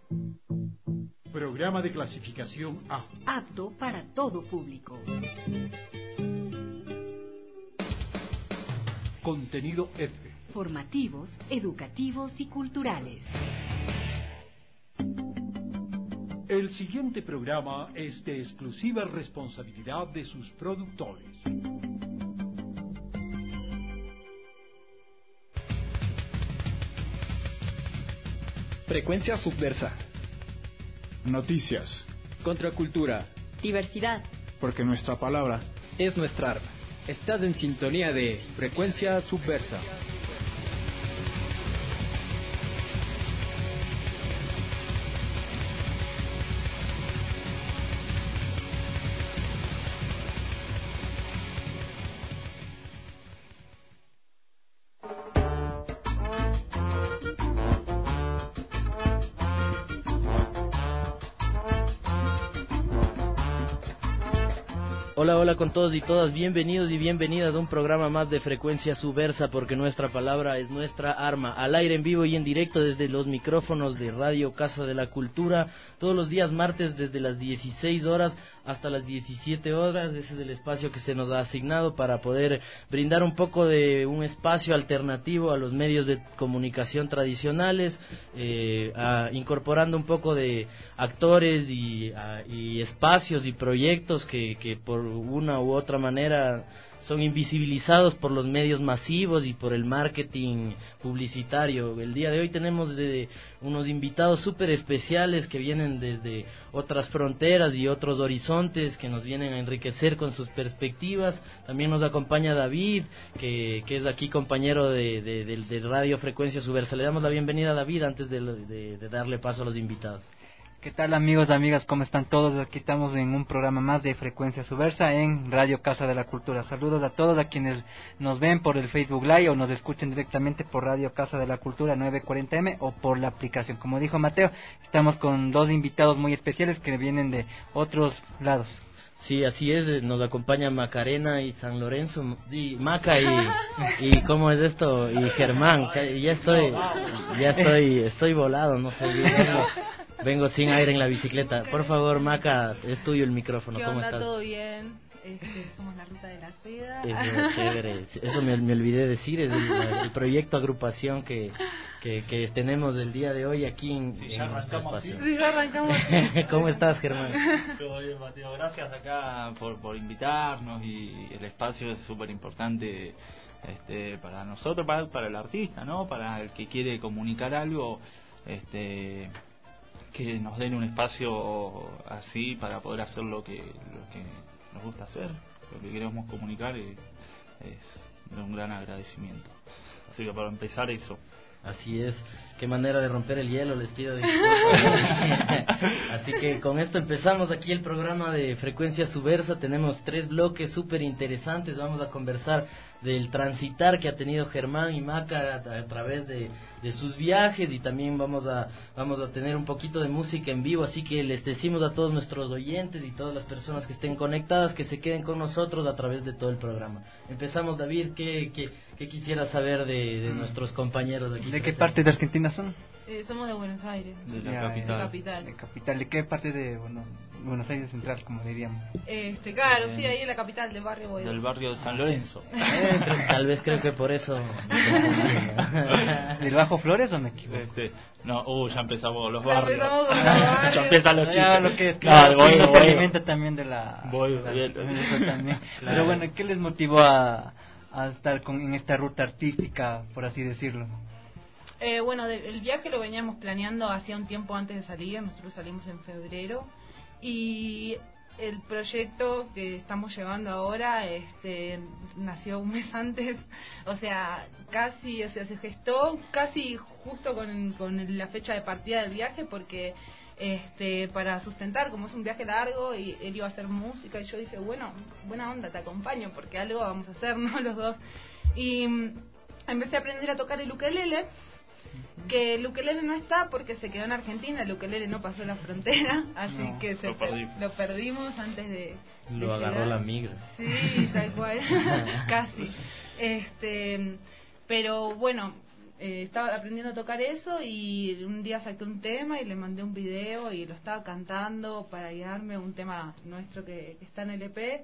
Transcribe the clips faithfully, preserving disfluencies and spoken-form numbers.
Programa de clasificación A. Apto para todo público. Contenido F. Formativos, educativos y culturales. El siguiente programa es de exclusiva responsabilidad de sus productores. Frecuencia subversa. Noticias. Contracultura. Diversidad. Porque nuestra palabra es nuestra arma. Estás en sintonía de Frecuencia Subversa. Hola, hola con todos y todas, bienvenidos y bienvenidas a un programa más de Frecuencia Subversa, porque nuestra palabra es nuestra arma, al aire, en vivo y en directo desde los micrófonos de Radio Casa de la Cultura, todos los días martes desde las dieciséis horas hasta las diecisiete horas. Ese es el espacio que se nos ha asignado para poder brindar un poco de un espacio alternativo a los medios de comunicación tradicionales, eh, a, incorporando un poco de actores y, a, y espacios y proyectos que, que por una u otra manera son invisibilizados por los medios masivos y por el marketing publicitario. El día de hoy tenemos de unos invitados súper especiales que vienen desde otras fronteras y otros horizontes, que nos vienen a enriquecer con sus perspectivas. También nos acompaña David, que, que es aquí compañero de, de, de, de Radio Frecuencia Subversa. Le damos la bienvenida a David antes de, de, de darle paso a los invitados. ¿Qué tal, amigos, amigas? ¿Cómo están todos? Aquí estamos en un programa más de Frecuencia Subversa en Radio Casa de la Cultura. Saludos a todos a quienes nos ven por el Facebook Live o nos escuchen directamente por Radio Casa de la Cultura nueve cuarenta eme o por la aplicación. Como dijo Mateo, estamos con dos invitados muy especiales que vienen de otros lados. Sí, así es, nos acompaña Macarena y San Lorenzo, y Maca y, y ¿cómo es esto? Y Germán, ya estoy, ya estoy, estoy volado, no sé, vengo, vengo sin aire en la bicicleta. Por favor, Maca, es tuyo el micrófono, ¿Qué ¿cómo onda? estás? ¿Todo bien? Este, somos la Ruta de la Seda. Es chévere, eso me, me olvidé decir, es el, el proyecto agrupación que, que, que tenemos el día de hoy aquí en, sí, en nuestro espacio. Sí, ya arrancamos. ¿Cómo estás, Germán? Todo bien, Mateo, gracias acá por, por invitarnos, y el espacio es súper importante este, para nosotros, para, para el artista, ¿no? Para el que quiere comunicar algo, este, que nos den un espacio así para poder hacer lo que, lo que nos gusta hacer, lo que queremos comunicar, y es de un gran agradecimiento. Así que para empezar eso. Así es, qué manera de romper el hielo, les pido disculpas. Así que con esto empezamos aquí el programa de Frecuencia Subversa. Tenemos tres bloques súper interesantes. Vamos a conversar del transitar que ha tenido Germán y Maca a, a través de, de sus viajes, y también vamos a vamos a tener un poquito de música en vivo. Así que les decimos a todos nuestros oyentes y todas las personas que estén conectadas que se queden con nosotros a través de todo el programa. Empezamos, David, ¿qué, qué, qué quisieras saber de, de nuestros compañeros aquí? ¿De qué parte de Argentina son? Eh, somos de Buenos Aires. De la Ya, capital. De capital. De capital. ¿De qué parte de bueno, Buenos Aires Central, como diríamos? Este, claro, Eh, sí, ahí en la capital del barrio Boedo. Del barrio de San Lorenzo. Eh, tal vez creo que por eso. ¿Del Bajo Flores o me equivoco? Este, no, uh, ya empezamos los Ya barrios. empezamos con los barrios. Ya empiezan los chistes. Ya, lo que es que Claro, no, voy, no voy. se alimenta también de la... Voy, de la- bien. eso también. Claro. Pero bueno, ¿qué les motivó a, a estar con, en esta ruta artística, por así decirlo? Eh, bueno, de- el viaje lo veníamos planeando hacía un tiempo antes de salir. Nosotros salimos en febrero. Y el proyecto que estamos llevando ahora este, nació un mes antes. O sea, casi, o sea, se gestó casi justo con, con la fecha de partida del viaje, porque este para sustentar, como es un viaje largo y él iba a hacer música, y yo dije, bueno, buena onda, te acompaño, porque algo vamos a hacer, ¿no? Los dos. Y mm, empecé a aprender a tocar el ukelele, que el ukelele no está porque se quedó en Argentina. El ukelele no pasó la frontera, así No, que se lo per- perdimos. lo perdimos antes de, de Lo agarró llegar. la migra. Sí, tal cual, casi. Este, pero bueno, eh, estaba aprendiendo a tocar eso y un día saqué un tema y le mandé un video y lo estaba cantando para guiarme, un tema nuestro que, que está en el E P.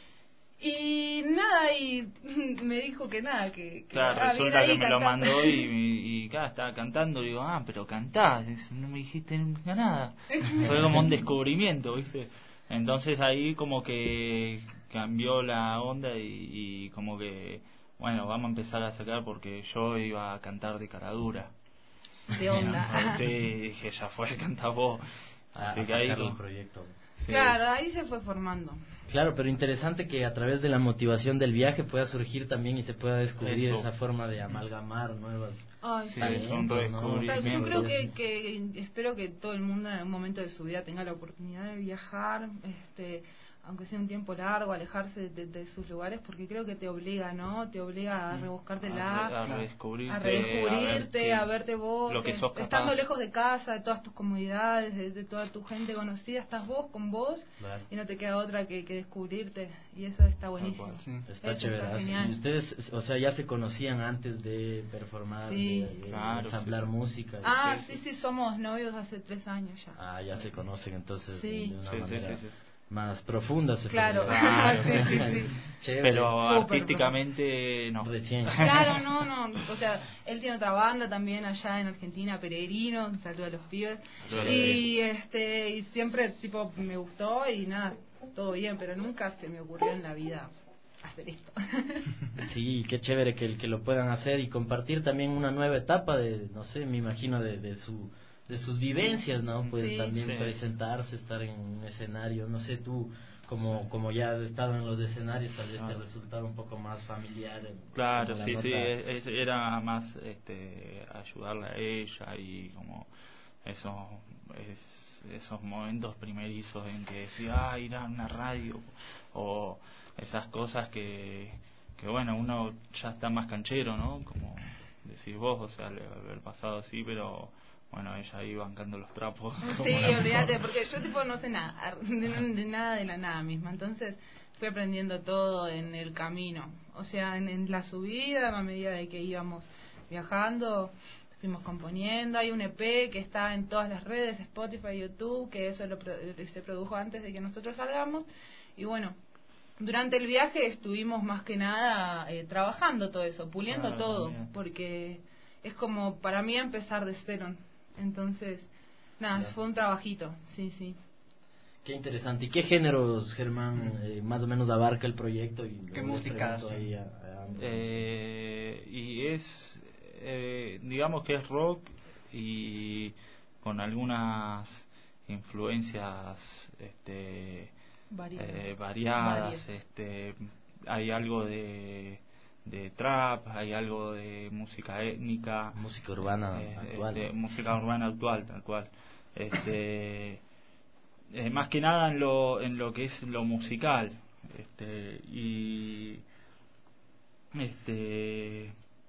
Y nada, y me dijo que nada, que... que claro, ah, resulta que me cantando. lo mandó y, y, y claro, estaba cantando, y digo, ah, pero cantás, no me dijiste nunca nada. Fue como un descubrimiento, ¿viste? Entonces ahí como que cambió la onda y, y como que, bueno, vamos a empezar a sacar porque yo iba a cantar de cara dura. De onda. Sí, dije, ya fue, canta vos. A, Así a que ahí sacar el como- proyecto. sí. Claro, ahí se fue formando. Claro, pero interesante que a través de la motivación del viaje pueda surgir también y se pueda descubrir Eso. esa forma de amalgamar nuevas. Ay, Sí, sí. es un talentos, ¿no? Claro, redescubrimiento. yo creo que, que espero que todo el mundo en algún momento de su vida tenga la oportunidad de viajar, este, aunque sea un tiempo largo, alejarse de, de, de sus lugares, porque creo que te obliga, ¿no? Te obliga a rebuscártela, A, re- a redescubrirte, a redescubrirte, a, a, ver verte vos, lo que eh, sos capaz. estando lejos de casa, de todas tus comodidades, de, de toda tu gente conocida, estás vos con vos Claro. y no te queda otra que, que descubrirte, y eso está buenísimo. cual, sí. Está Eso chévere. está Así- genial. y ustedes, o sea, ya se conocían antes de performar, Sí. de, de Claro, ensamblar sí. música. Ah, sí, sí, somos novios hace tres años ya. Ah, ya se conocen entonces Sí. de una Sí, sí, manera sí, sí. más profunda. Se Claro. podría Claro, decir. sí, sí, sí. Chévere. Pero Súper artísticamente no. Recién. Claro, no, no, o sea, él tiene otra banda también allá en Argentina, Peregrino, un saludo a los pibes, Saludo a los y este, y siempre tipo me gustó y nada, todo bien, pero nunca se me ocurrió en la vida hacer esto. Sí, qué chévere que, que lo puedan hacer y compartir también una nueva etapa de, no sé, me imagino de, de su de sus vivencias, ¿no? Pues Sí. también Sí. presentarse, estar en un escenario, no sé, tú como como ya has estado en los escenarios, tal vez te Claro. resultado un poco más familiar. en- Claro, con la sí, nota. sí, es- es- era más este ayudarle a ella y como esos es- esos momentos primerizos en que decía, ah, ir a una radio o esas cosas que que bueno, uno ya está más canchero, ¿no? Como decís vos, o sea, le haber pasado así, pero bueno, ella ahí bancando los trapos. como Sí, la olvídate, mejor. porque yo tipo no sé nada, de, de nada de la nada misma, entonces fui aprendiendo todo en el camino, o sea, en, en la subida, a medida de que íbamos viajando, fuimos componiendo, hay un E P que está en todas las redes, Spotify, YouTube, que eso lo, pro- se produjo antes de que nosotros salgamos, y bueno, durante el viaje estuvimos más que nada eh, trabajando todo eso, puliendo Claro, todo, también. porque es como para mí empezar de cero. Entonces, nada, Ya. fue un trabajito, sí, sí. Qué interesante. ¿Y qué géneros, Germán, eh, más o menos abarca el proyecto? Y ¿Qué luego les música pregunto hacen? ahí a- a ambos. Eh, y es, eh, digamos que es rock y con algunas influencias este, Variadas. eh, variadas. Varias. Este, hay algo de, de trap, hay algo de música étnica, Música urbana eh, actual. este, música urbana actual, tal cual. Este, eh, más que nada en lo en lo que es lo musical, este y este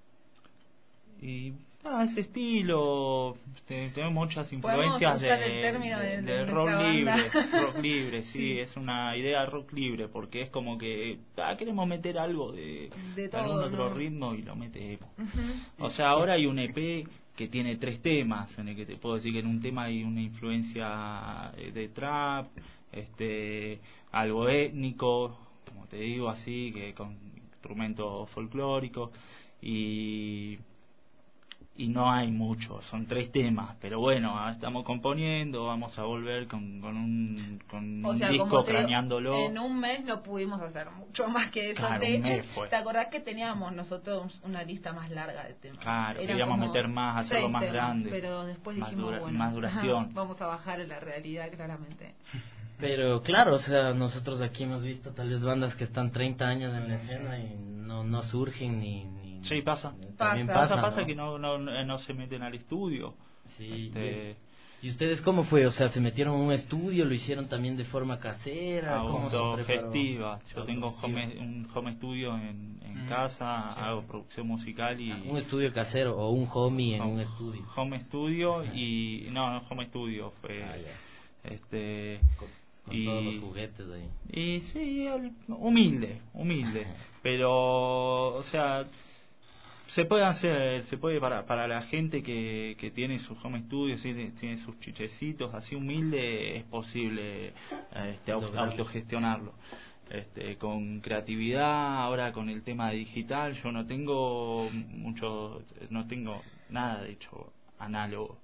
y ah, ese estilo, este, tenemos muchas Podemos influencias usar de, el término de- de- de de rock nuestra libre, banda. rock libre, sí, Sí. es una idea rock libre porque es como que ah, queremos meter algo de, De algún todo, otro ¿no? ritmo y lo metemos. Ujú. O sea, ahora hay un E P que tiene tres temas, en el que te puedo decir que en un tema hay una influencia eh, de trap, este, algo étnico, como te digo así, que con instrumentos folclóricos, y y no hay mucho, son tres temas, pero bueno, ahora estamos componiendo, vamos a volver con, con un, con O un sea, disco como te digo, craneándolo. en un mes no pudimos hacer mucho más que eso. Claro, de un hecho, mes fue. ¿te acordás que teníamos nosotros una lista más larga de temas? Claro, Eran queríamos como meter más, hacerlo seis más temas, grande, pero después más dijimos, dura- bueno, más duración. vamos a bajar en la realidad claramente. Pero claro, o sea, nosotros aquí hemos visto tal vez bandas que están treinta años en la escena y no no surgen ni... ni Sí, pasa. También Pasa. pasa, Pasa, pasa ¿no? que no, no, no se meten al estudio. Sí. Este, ¿Y ustedes cómo fue? O sea, ¿se metieron en un estudio? ¿Lo hicieron también de forma casera? ¿Cómo se preparó? autogestiva. Yo tengo Autogestiva. home, un home studio en, en Mm, casa, sí. hago producción musical y... Un estudio casero o un homie en home- un estudio. Home studio y... No, no home studio, fue... Ah, ya. este Con, con y, todos los juguetes ahí. Y sí, el- humilde, humilde. Pero, o sea... se puede hacer, se puede para para la gente que, que tiene sus home studios, tiene, tiene sus chichecitos así humilde, es posible este, auto, autogestionarlo. Este, con creatividad, ahora con el tema digital, yo no tengo mucho, no tengo nada de hecho análogo.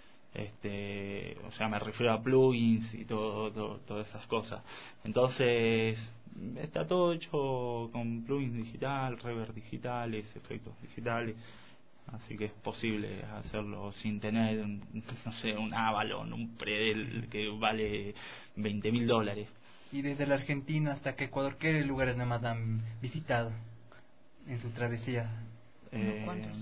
Este, o sea, me refiero a plugins y todo, todo, todas esas cosas. Entonces, está todo hecho con plugins digital, reverb digitales, efectos digitales. Así que es posible hacerlo sin tener, no sé, un Avalon, un Predel que vale veinte mil dólares. Y desde la Argentina hasta que Ecuador, ¿qué lugares nomás han visitado en su travesía? Eh, ¿Cuántos?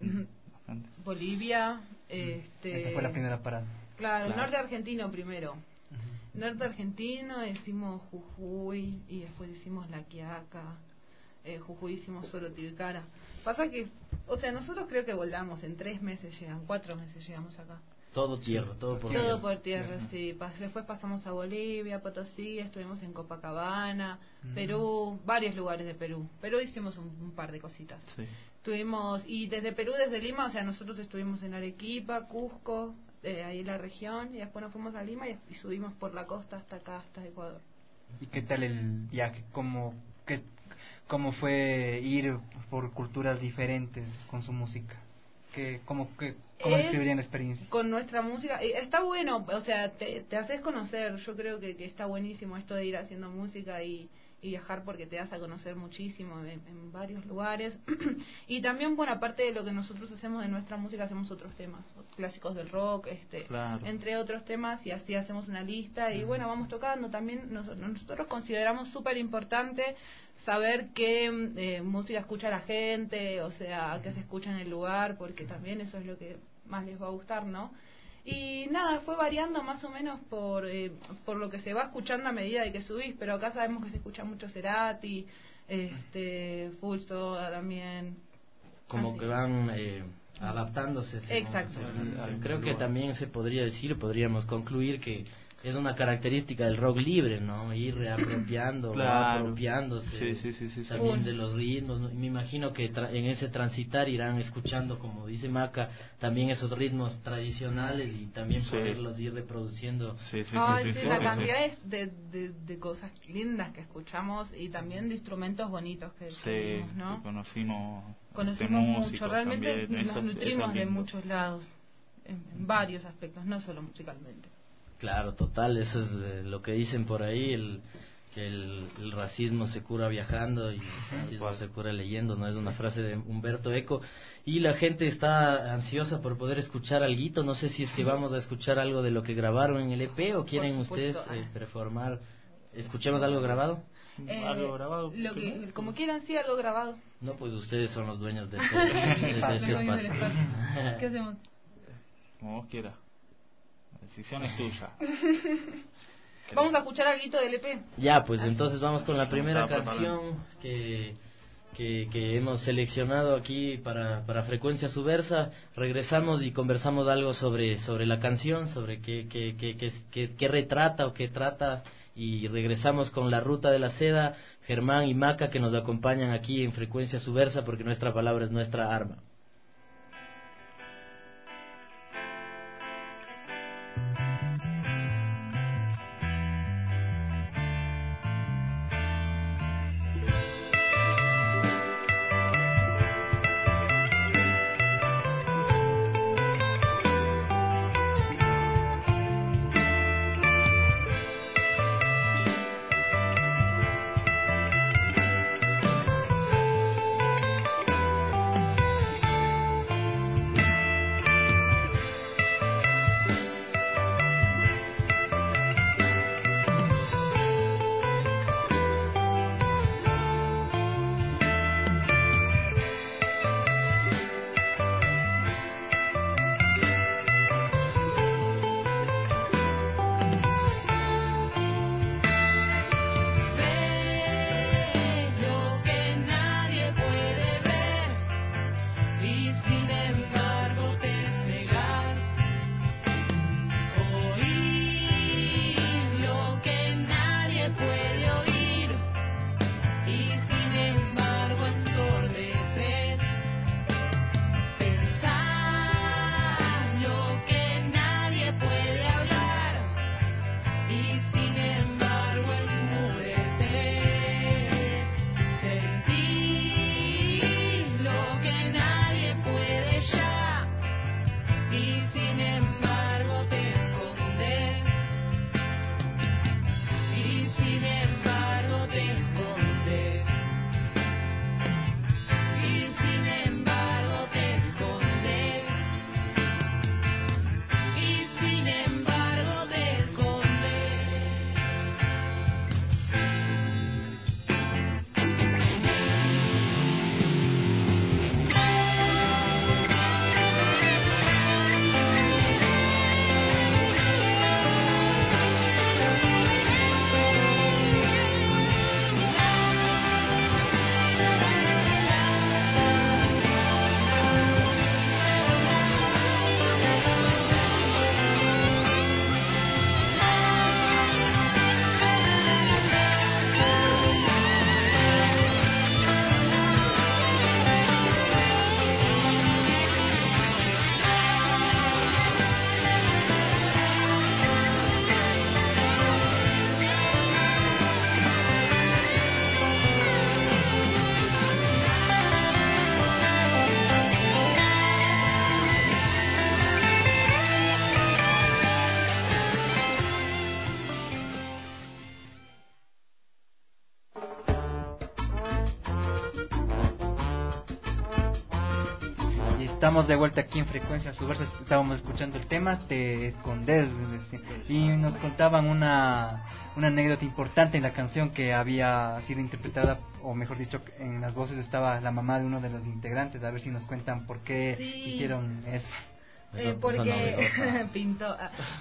Bolivia, este... Esa fue la primera parada. Claro, claro. Norte argentino primero. Uh-huh. Norte argentino hicimos Jujuy y después hicimos La Quiaca. Eh, Jujuy hicimos solo Tilcara. Pasa que, o sea, nosotros creo que volamos en tres meses, llegan, cuatro meses llegamos acá. Todo tierra, todo por tierra. Todo tierra. por tierra, uh-huh. sí. Después pasamos a Bolivia, Potosí, estuvimos en Copacabana, uh-huh. Perú, varios lugares de Perú. Perú hicimos un, un par de cositas. Sí. Estuvimos, y desde Perú, desde Lima, o sea, nosotros estuvimos en Arequipa, Cusco, eh, ahí en la región, y después nos fuimos a Lima y, y subimos por la costa hasta acá, hasta Ecuador. ¿Y qué tal el viaje? ¿Cómo, qué, cómo fue ir por culturas diferentes con su música? ¿Qué, ¿Cómo, qué, cómo describirían la experiencia? Con nuestra música, eh, está bueno, o sea, te, te haces conocer, yo creo que, que está buenísimo esto de ir haciendo música y... y viajar porque te das a conocer muchísimo en, en varios lugares. Y también, bueno, aparte de lo que nosotros hacemos de nuestra música, hacemos otros temas, clásicos del rock, este claro. entre otros temas, y así hacemos una lista y bueno, vamos tocando. También nos, nosotros consideramos súper importante saber qué eh, música escucha la gente, o sea, qué se escucha en el lugar, porque también eso es lo que más les va a gustar, ¿no? Y nada, fue variando más o menos por eh, por lo que se va escuchando a medida de que subís, pero acá sabemos que se escucha mucho Cerati, este, Full Soda también. Como así. Que van eh, adaptándose. Exacto. Según, creo que también se podría decir, podríamos concluir que es una característica del rock libre, ¿no? Ir reapropiando, claro. apropiándose sí, sí, sí, sí, también sí. de los ritmos, ¿no? Y me imagino que tra- en ese transitar irán escuchando, como dice Maca, también esos ritmos tradicionales y también sí. poderlos ir reproduciendo. Sí, sí, Ay, sí, sí, sí, la sí, cantidad sí. de, de, de cosas lindas que escuchamos y también de instrumentos bonitos que, sí, que vimos, ¿no? que conocimos. Conocimos mucho, realmente también. nos eso, nutrimos eso de muchos lados, en, en varios aspectos, no solo musicalmente. Claro, total, eso es eh, lo que dicen por ahí, el que el, el racismo se cura viajando y el racismo se cura leyendo, no es una frase de Humberto Eco, y la gente está ansiosa por poder escuchar alguito, no sé si es que vamos a escuchar algo de lo que grabaron en el E P o quieren ustedes eh, performar, escuchemos algo grabado. Eh, algo grabado lo que, como quieran, sí, algo grabado. No, pues ustedes son los dueños de, todo, de, de, de este espacio. ¿Qué hacemos? Como vos quieras. La decisión es tuya. Vamos a escuchar algo del E P. Ya, pues entonces vamos con la primera canción que, que, que hemos seleccionado aquí para, para Frecuencia Subversa. Regresamos y conversamos algo sobre, sobre la canción, sobre qué, qué, qué, qué, qué, qué retrata o qué trata. Y regresamos con La Ruta de la Seda, Germán y Maca, que nos acompañan aquí en Frecuencia Subversa, porque nuestra palabra es nuestra arma. Thank Estamos de vuelta aquí en Frecuencia Subversa. Estábamos escuchando el tema Te Escondes, y nos contaban una una anécdota importante en la canción, que había sido interpretada, o mejor dicho, en las voces estaba la mamá de uno de los integrantes. A ver si nos cuentan por qué sí. hicieron eso. Eh, porque pintó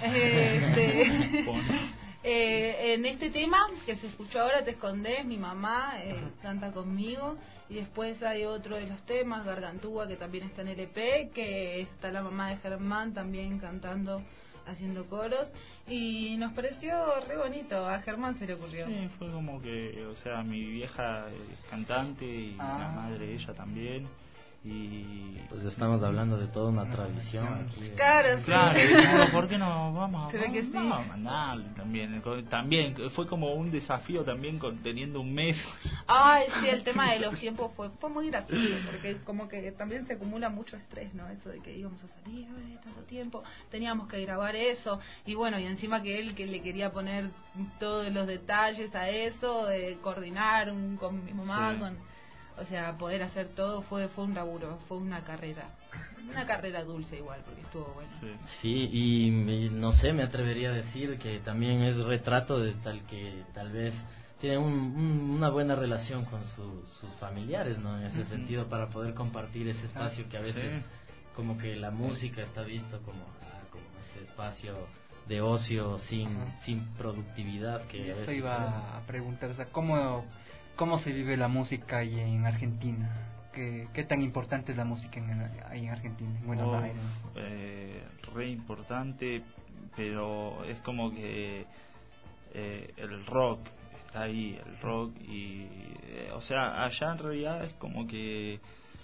este, eh, en este tema que se escuchó ahora, Te Escondes, mi mamá eh, canta conmigo, y después hay otro de los temas, Gargantúa, que también está en el E P, que está la mamá de Germán también cantando, haciendo coros, y nos pareció re bonito. A Germán se le ocurrió. Sí, fue como que, o sea, mi vieja es cantante y ah. la madre de ella también. Y pues estamos hablando de toda una tradición aquí. Claro, sí. Claro, digo, ¿por qué no vamos? Se ve que sí. Vamos a mandarle también. También fue como un desafío también con, teniendo un mes. Ay, sí, el tema de los tiempos fue fue muy gracioso, porque como que también se acumula mucho estrés, ¿no? Eso de que íbamos a salir, ay, tanto tiempo, teníamos que grabar eso, y bueno, y encima que él que le quería poner todos los detalles a eso, de coordinar un, con mi mamá, sí. con... O sea, poder hacer todo fue fue un laburo, fue una carrera. Una carrera dulce igual, porque estuvo bueno. Sí, sí y, y no sé, me atrevería a decir que también es retrato de tal que tal vez tiene un, un, una buena relación con su, sus familiares, ¿no? En ese uh-huh. sentido, para poder compartir ese espacio que a veces sí. como que la música está visto como, como ese espacio de ocio sin, uh-huh. sin productividad. Que eso iba tiene. a preguntar, o sea, ¿cómo... ¿Cómo se vive la música ahí en Argentina? ¿Qué, qué tan importante es la música en, ahí en Argentina, en Buenos oh, Aires? Eh, re importante, pero es como que eh, el rock está ahí, el rock, y eh, o sea, allá en realidad es como que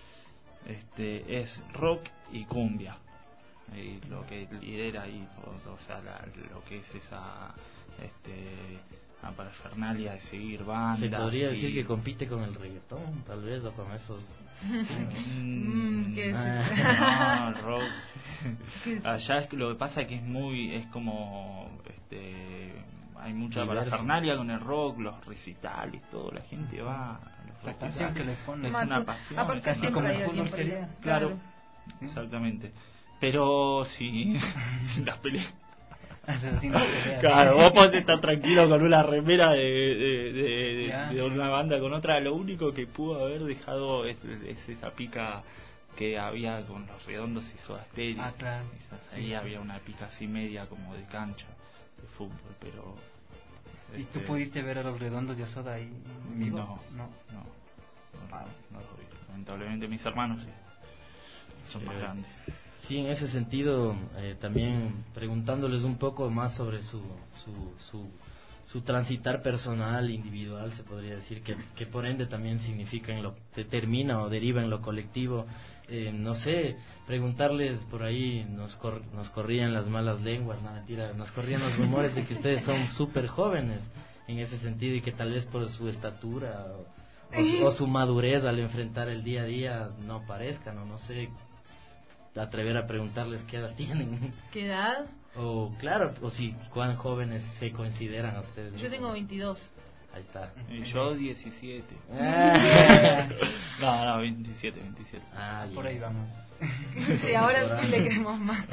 este es rock y cumbia, y lo que lidera ahí, o, o sea, la, lo que es esa... este a parafernalia de seguir bandas. Se podría y... decir que compite con el reggaetón, tal vez, o con esos... mm, ¿Qué es no, el rock. Allá es que lo que pasa es que es muy, es como, este, hay mucha diverso. parafernalia con el rock, los recitales, todo, la gente va a los la pasión que le pone, es una pasión. Aparte es siempre una hay alguien por ahí. Claro, claro. Exactamente. Pero sí, sin las peleas. Claro, vos podés estar tranquilo con una remera de, de, de, de, de una banda con otra. Lo único que pudo haber dejado es, es esa pica que había con Los Redondos y Soda Stereo. Ah, claro. Esas, ahí sí. Había una pica así media como de cancha de fútbol, pero... ¿Y este... tú pudiste ver a Los Redondos y a Soda ahí en vivo? No, no, no, no, no, no lo vi. Lamentablemente mis hermanos sí, son sí. más grandes. Sí, en ese sentido, eh, también preguntándoles un poco más sobre su su, su su transitar personal, individual, se podría decir, que, que por ende también significa en lo determina o deriva en lo colectivo. Eh, no sé, preguntarles por ahí, nos cor, nos corrían las malas lenguas, no mentira, nos corrían los rumores de que ustedes son súper jóvenes en ese sentido, y que tal vez por su estatura o, o, su, o su madurez al enfrentar el día a día no parezcan, o no sé, atrever a preguntarles qué edad tienen. ¿Qué edad? O claro, o si cuán jóvenes se consideran a ustedes. Yo tengo veintidós. Ahí está. Y yo diecisiete. Ah. no, no, veintisiete, veintisiete. Ah, por ahí vamos. Sí, ahora sí le queremos más.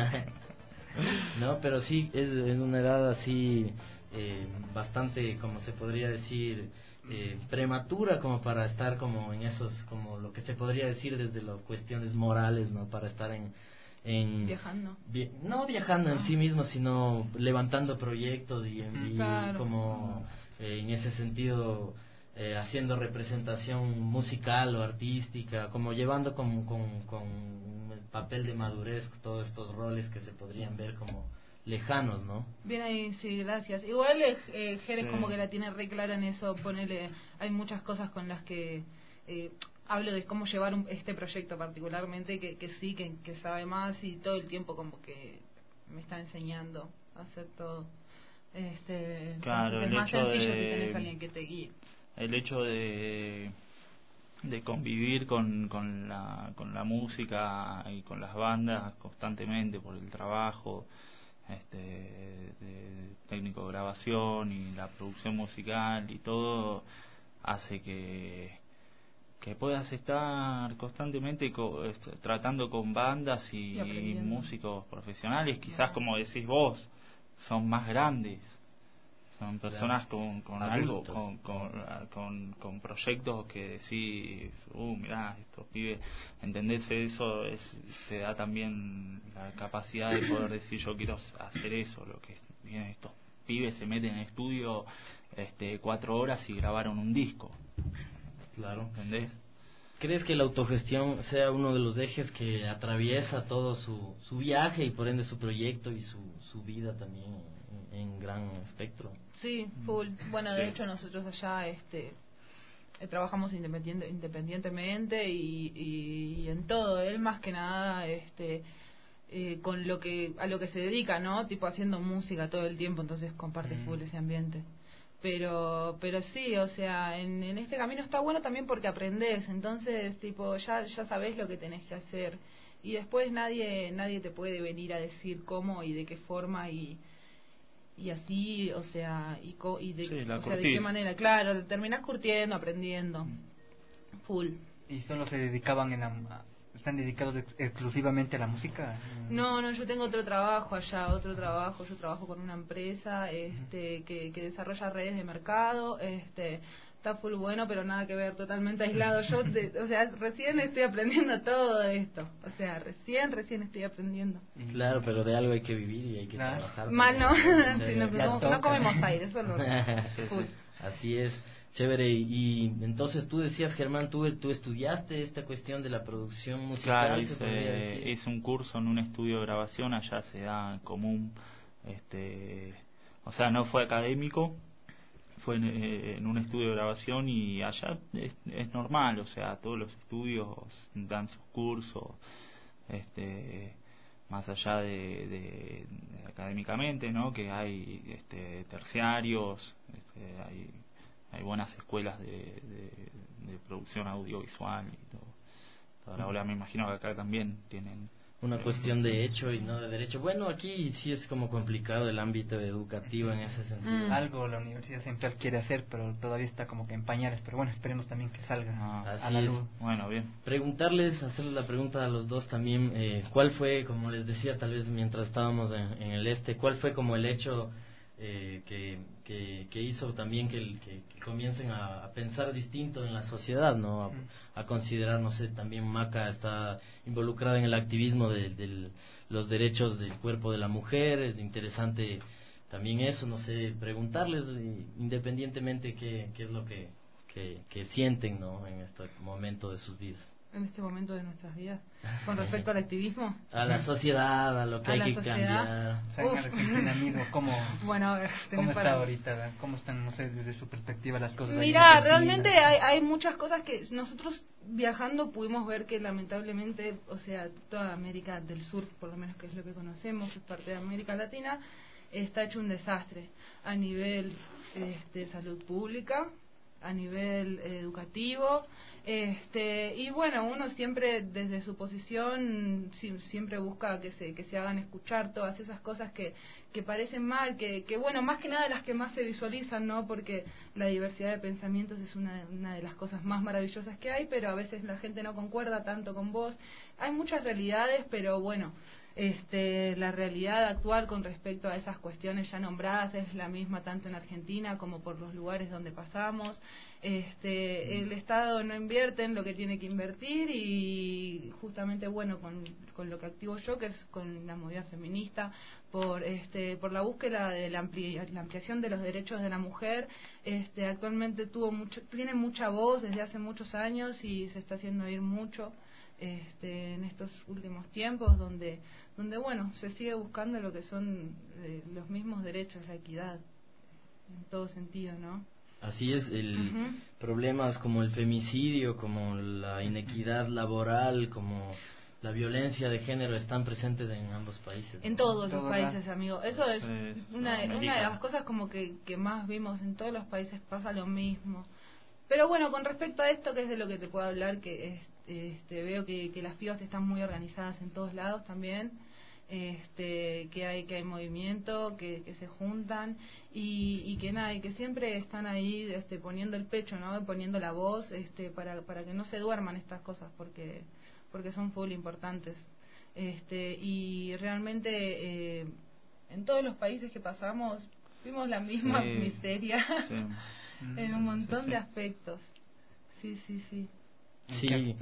No, pero sí, es, es una edad así eh, bastante, como se podría decir, eh, prematura, como para estar como en esos, como lo que se podría decir desde las cuestiones morales, ¿no? Para estar en... en viajando. Vi, no viajando en sí mismo, sino levantando proyectos y, y claro. como eh, en ese sentido... Eh, haciendo representación musical o artística, como llevando con, con, con el papel de madurez todos estos roles que se podrían ver como lejanos, ¿no? Bien ahí, sí, gracias. Igual eh, Jerez sí. como que la tiene re clara en eso, ponele, hay muchas cosas con las que eh, hablo de cómo llevar un, este proyecto particularmente, que, que sí, que, que sabe más y todo el tiempo como que me está enseñando a hacer todo. Este, claro, es más sencillo de... si tenés a alguien que te guíe. El hecho de de convivir con, con la con la música y con las bandas constantemente por el trabajo este de técnico de grabación y la producción musical y todo hace que que puedas estar constantemente co- est- tratando con bandas y, Y y músicos profesionales, quizás como decís vos, son más grandes, son personas con, con algo, Adultos. con, con, con, con proyectos que decís, uh, mirá, estos pibes, entenderse eso es, te da también la capacidad de poder decir yo quiero hacer eso, lo que vienen estos pibes se meten en estudio este, cuatro horas y grabaron un disco. Claro. ¿Entendés? ¿Crees que la autogestión sea uno de los ejes que atraviesa todo su, su viaje y por ende su proyecto y su, su vida también en, en gran espectro? Sí, full. Bueno, de Sí. hecho nosotros allá este eh, trabajamos independiente, independientemente y, y, y en todo. Él más que nada este eh, con lo que a lo que se dedica, ¿no? Tipo haciendo música todo el tiempo, entonces comparte Mm. full ese ambiente. Pero pero sí, o sea, en, en este camino está bueno también porque aprendes, entonces tipo ya ya sabés lo que tenés que hacer y después nadie nadie te puede venir a decir cómo y de qué forma y y así, o sea, y, co y de, Sí, la o sea, de curtís. qué manera, claro, terminás curtiendo, aprendiendo, full. ¿Y solo se dedicaban en la, están dedicados ex- exclusivamente a la música? No, no, yo tengo otro trabajo allá, otro trabajo, yo trabajo con una empresa este que, que desarrolla redes de mercado, este está full bueno, pero nada que ver, totalmente aislado. Yo, de, o sea, recién estoy aprendiendo todo esto, o sea, recién, recién estoy aprendiendo. Claro, pero de algo hay que vivir y hay que Claro. trabajar. Mal no, también. sino que Ya como- toca. no comemos aire, solo Sí, full. sí. Así es, chévere. Y entonces tú decías, Germán, tú, tú estudiaste esta cuestión de la producción musical, Claro, se podría hice, decir. hice un curso en un estudio de grabación, allá se da en común, este, o sea, no fue académico, fue en, eh, en un estudio de grabación y allá es, es normal, o sea, todos los estudios dan sus cursos, este, más allá de, de- de académicamente, ¿no? Que hay este, terciarios, este, hay, hay buenas escuelas de, de, de producción audiovisual y todo. Toda la ola, me imagino que acá también tienen Una cuestión de hecho y no de derecho. Bueno, aquí sí es como complicado el ámbito educativo en ese sentido. Mm. Algo la Universidad Central quiere hacer, pero todavía está como que en pañales, pero bueno, esperemos también que salga Ah, a así la es. luz. Bueno, bien. Preguntarles, hacerles la pregunta a los dos también, eh, ¿cuál fue, como les decía tal vez mientras estábamos en, en el este, cuál fue como el hecho eh, que, que, que hizo también que, el- que, que comiencen a, a pensar distinto en la sociedad, ¿no? A, Mm. a considerar, no sé, también Maca está involucrada en el activismo de, de los derechos del cuerpo de la mujer, es interesante también eso, no sé, preguntarles eh, independientemente qué, qué es lo que, que, que sienten, ¿no? En este momento de sus vidas. En este momento de nuestras vidas, con respecto al activismo. A la sociedad, a lo que A hay la que sociedad. cambiar. O sea, en Uf. Argentina, amigo, ¿cómo, Bueno, a ver, cómo tenés está para- ahorita? ¿Cómo están, no sé, desde su perspectiva las cosas? ahí en Mira, Argentina? realmente hay, hay muchas cosas que nosotros viajando pudimos ver que lamentablemente, o sea, toda América del Sur, por lo menos que es lo que conocemos, que es parte de América Latina, está hecho un desastre a nivel este, salud pública, a nivel eh, educativo, este y bueno, uno siempre desde su posición si- siempre busca que se que se hagan escuchar todas esas cosas que que parecen mal, que que bueno, más que nada las que más se visualizan, ¿no? Porque la diversidad de pensamientos es una, una de las cosas más maravillosas que hay, pero a veces la gente no concuerda tanto con vos. Hay muchas realidades, pero bueno, este, la realidad actual con respecto a esas cuestiones ya nombradas es la misma tanto en Argentina como por los lugares donde pasamos. Este, el Estado no invierte en lo que tiene que invertir y justamente bueno con, con lo que activo yo, que es con la movida feminista, por este, por la búsqueda de la, ampli la ampliación de los derechos de la mujer, este, actualmente tuvo mucho, tiene mucha voz desde hace muchos años y se está haciendo oír mucho. Este, en estos últimos tiempos donde donde bueno se sigue buscando lo que son eh, los mismos derechos, la equidad en todo sentido, ¿no? Así es, el Ujú. problemas como el femicidio, como la inequidad laboral, como la violencia de género están presentes en ambos países, En ¿no? todos En los todos países, amigo. Eso es Sí, una, América. una de las cosas como que, que más vimos en todos los países, pasa lo mismo. Pero bueno, con respecto a esto, que es de lo que te puedo hablar, que es, este, veo que, que las pibas están muy organizadas en todos lados también. este, que hay que hay movimiento, que, que se juntan y, y que nada, y que siempre están ahí este, poniendo el pecho, ¿no? Poniendo la voz este, para, para que no se duerman estas cosas, porque, porque son full importantes. Este, y realmente eh, en todos los países que pasamos vimos la misma sí, miseria sí. en un montón sí, sí. de aspectos. Sí, sí, sí. Sí.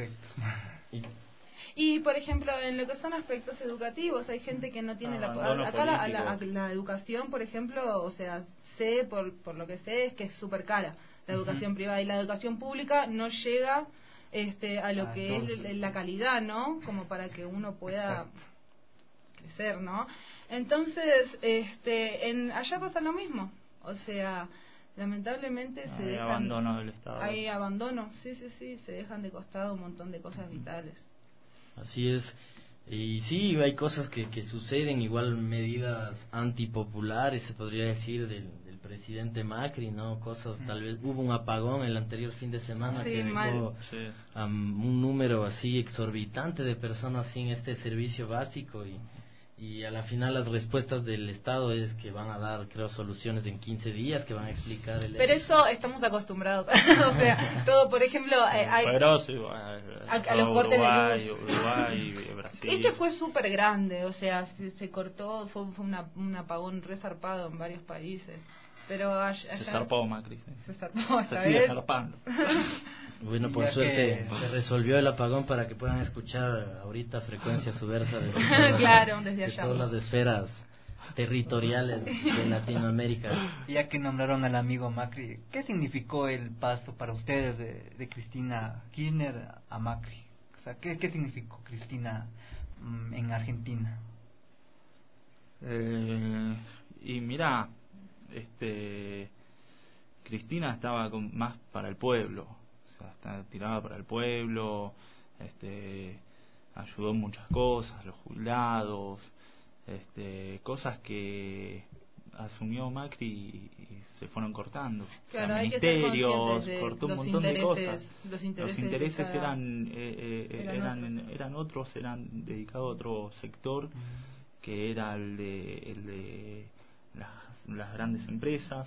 Y por ejemplo, en lo que son aspectos educativos, hay gente que no tiene ah, la acá la, la, la educación, por ejemplo, o sea, sé por por lo que sé es que es súper cara la educación uh-huh. privada, y la educación pública no llega este a lo ah, que entonces. es la calidad, ¿no? Como para que uno pueda Exacto. crecer, ¿no? Entonces, este en allá pasa lo mismo. O sea, lamentablemente no, se hay dejan abandono del Estado. Hay abandono, sí, sí, sí, se dejan de costado un montón de cosas vitales. Así es. Y sí, hay cosas que, que suceden, igual medidas antipopulares, se podría decir, del, del presidente Macri, ¿no? Cosas, tal vez hubo un apagón el anterior fin de semana sí, que dejó sí. um, un número así exorbitante de personas sin este servicio básico y y a la final las respuestas del Estado es que van a dar, creo, soluciones en quince días, que van a explicar el... Pero eso estamos acostumbrados, o sea, todo, por ejemplo, eh, hay... Pero sí, bueno, a, a los cortes Uruguay, de luz. Uruguay, Brasil... Este fue súper grande, o sea, se, se cortó, fue, fue una, un apagón resarpado en varios países, pero allá... Se zarpó Macri, sí. Se zarpó, Se sigue vez. zarpando. Bueno, por ya suerte que... se resolvió el apagón para que puedan escuchar ahorita Frecuencia Subversa de, todas, claro, desde de allá. todas las esferas territoriales de Latinoamérica. Ya que nombraron al amigo Macri, ¿qué significó el paso para ustedes de, de Cristina Kirchner a Macri? O sea, ¿qué, qué significó Cristina mmm, en Argentina? Eh, y mira, este, Cristina estaba con, más para el pueblo. Está tirada para el pueblo, este, ayudó en muchas cosas, los jubilados, este, cosas que asumió Macri y, y se fueron cortando. Claro, o sea, hay ministerios, que cortó un montón de cosas. Los intereses, los intereses cada... eran, eh, eh, eran, eran, otros. eran otros, eran dedicados a otro sector, mm. que era el de, el de las, las grandes empresas,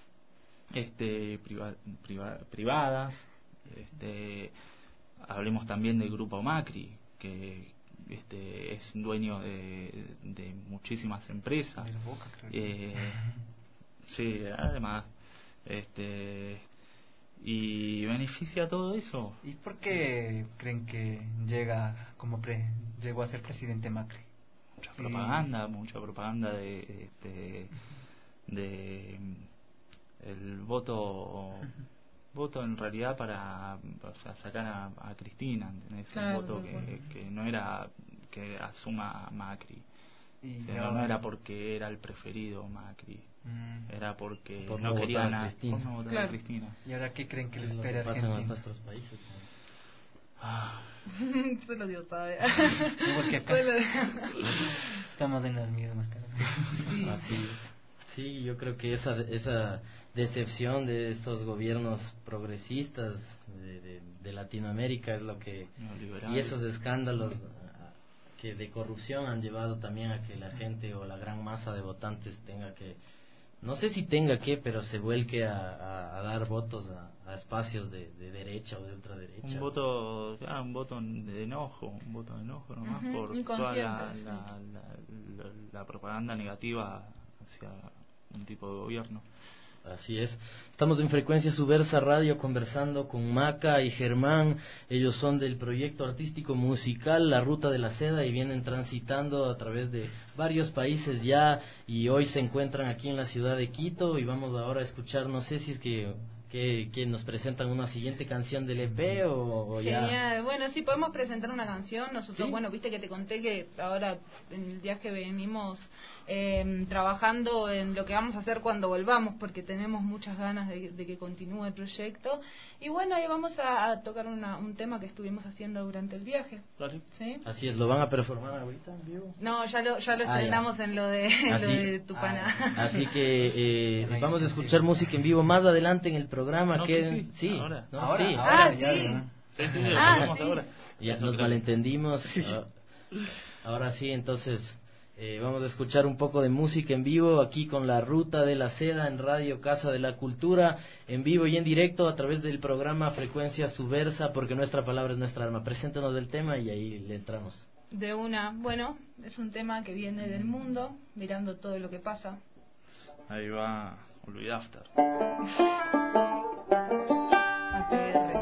este, priva, priva, privadas. Este, hablemos también del grupo Macri, que este, es dueño de, de muchísimas empresas. De la Boca, creo. Eh, sí, además, este, y beneficia todo eso. ¿Y por qué creen que llega como pre, llegó a ser presidente Macri? Mucha sí. propaganda, mucha propaganda de, este, de el voto. voto en realidad para, o sea, sacar a, a Cristina, ¿entendés? Claro, un voto que, bueno. que no era que asuma a Macri, y o sea, no, no era porque era el preferido Macri, mm. era porque por no, no quería nada, Cristina. por no votar claro. a Cristina. ¿Y ahora qué creen que les es espera a Argentina? En nuestros países. Ah. Solo Dios sabe. No, porque acá Solo... estamos en las mismas. Sí. Así es. Sí, yo creo que esa esa decepción de estos gobiernos progresistas de, de, de Latinoamérica es lo que no, y esos escándalos que de corrupción han llevado también a que la gente o la gran masa de votantes tenga que, no sé si tenga que, pero se vuelque a, a, a dar votos a, a espacios de, de derecha o de ultraderecha. Un voto, ah, un voto de enojo, un voto de enojo nomás uh-huh, por toda la, sí. la, la, la, la propaganda negativa hacia un tipo de gobierno. Así es. Estamos en Frecuencia Subversa Radio conversando con Maca y Germán. Ellos son del proyecto artístico musical La Ruta de la Seda y vienen transitando a través de varios países ya y hoy se encuentran aquí en la ciudad de Quito y vamos ahora a escuchar, no sé si es que que, que nos presentan una siguiente canción del E P o, o ya. Genial, bueno, sí podemos presentar una canción. Nosotros, ¿sí? Bueno, viste que te conté que ahora en el viaje venimos eh, trabajando en lo que vamos a hacer cuando volvamos, porque tenemos muchas ganas de, de que continúe el proyecto. Y bueno, ahí vamos a, a tocar una, un tema que estuvimos haciendo durante el viaje. Claro. ¿Sí? Así es, ¿lo van a performar ahorita en vivo? No, ya lo, ya lo ah, estrenamos ya. en lo de, en lo de Tupana. Ah, así que eh, vamos a escuchar música en vivo más adelante en el programa. No, que sí, sí, ahora. ¿no? Ahora, sí. Ahora, ah, sí. Ya, sí, sí, ah, vamos sí. ahora. Ya nos malentendimos. Sí. Uh, ahora sí, entonces Eh, vamos a escuchar un poco de música en vivo aquí con La Ruta de la Seda en Radio Casa de la Cultura, en vivo y en directo a través del programa Frecuencia Subversa, porque nuestra palabra es nuestra arma. Preséntanos del tema y ahí le entramos. De una, bueno, es un tema que viene del mundo, mirando todo lo que pasa. Ahí va, Olvid After. A P R.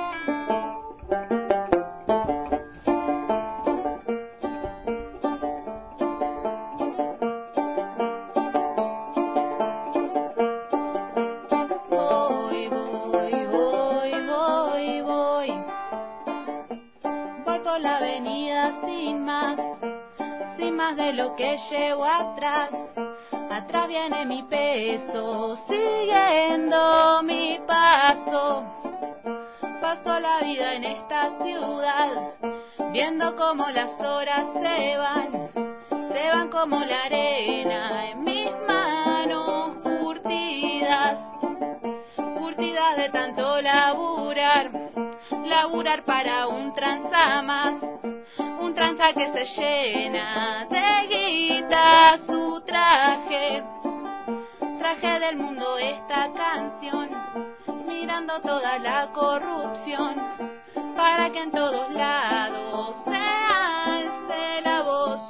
De lo que llevo atrás, atrás viene mi peso, siguiendo mi paso. Paso la vida en esta ciudad, viendo cómo las horas se van, se van como la arena en mis manos curtidas, curtidas de tanto laburar, laburar para un transamas. Un tranza que se llena de guita su traje, traje del mundo esta canción, mirando toda la corrupción, para que en todos lados se alce la voz.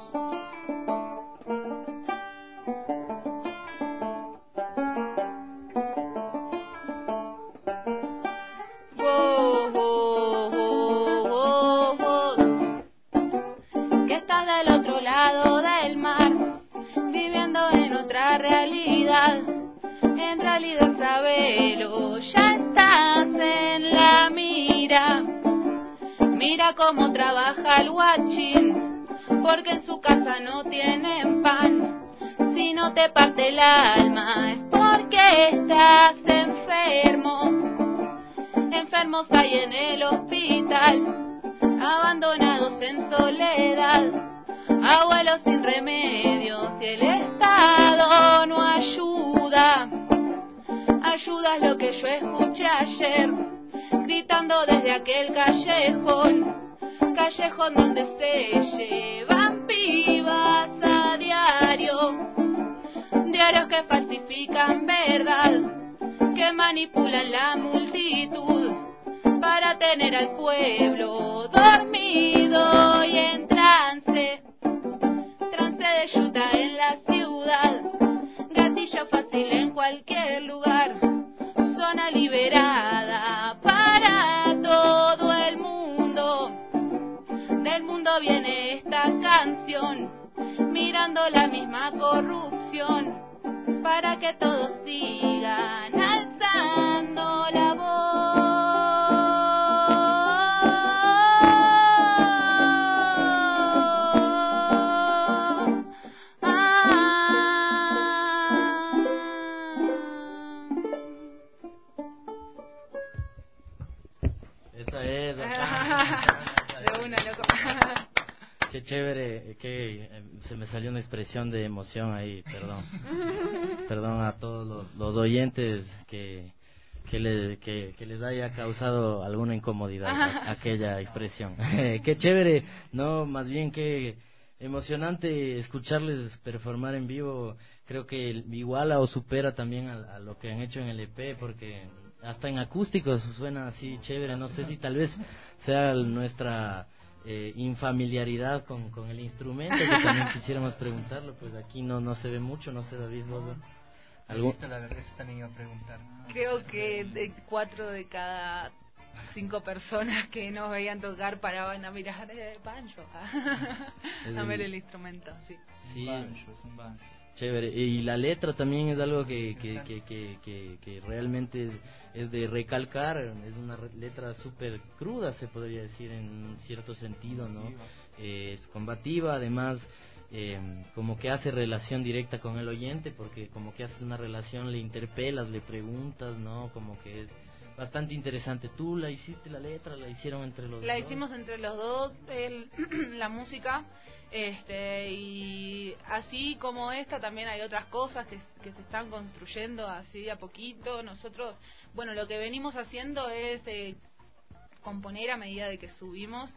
En realidad sabelo, ya estás en la mira. Mira cómo trabaja el guachín, porque en su casa no tienen pan. Si no te parte el alma es porque estás enfermo. Enfermos hay en el hospital, abandonados en soledad, abuelos sin remedios y el Estado no ayuda. Ayuda es lo que yo escuché ayer, gritando desde aquel callejón, callejón donde se llevan pibas a diario, diarios que falsifican verdad, que manipulan la multitud para tener al pueblo dormido y en trance, trance de yuta en la ciudad, gatillo fácil en cualquier lugar, zona liberada para todo el mundo. Del mundo viene esta canción, mirando la misma corrupción, para que todos sigan alzando la voz. Esa es. De una, loco. Qué chévere, que eh, se me salió una expresión de emoción ahí, perdón. Perdón a todos los, los oyentes que que, le, que que les haya causado alguna incomodidad a, aquella expresión. Qué chévere, no, más bien que emocionante escucharles performar en vivo. Creo que iguala o supera también a, a lo que han hecho en el E P, porque hasta en acústicos suena así chévere. No sé si tal vez sea nuestra eh, infamiliaridad con, con el instrumento, que también quisiéramos preguntarlo, pues aquí no no se ve mucho. No sé, David, vos ¿Algún? La verdad, eso también iba a preguntar. Creo que de cuatro de cada cinco personas que nos veían tocar paraban a mirar el banjo, a ver el instrumento, sí. Sí, banjo, es un banjo. Chévere, y la letra también es algo que que, que, que, que, que realmente es, es de recalcar. Es una letra súper cruda, se podría decir, en cierto sentido, ¿no? Eh, es combativa, además, eh, como que hace relación directa con el oyente, porque como que haces una relación, le interpelas, le preguntas, ¿no? Como que es bastante interesante. ¿Tú la hiciste la letra? ¿La hicieron entre los La dos? hicimos entre los dos, el, la música, este y así como esta también hay otras cosas que, que se están construyendo así de a poquito. Nosotros, bueno, lo que venimos haciendo es eh, componer a medida de que subimos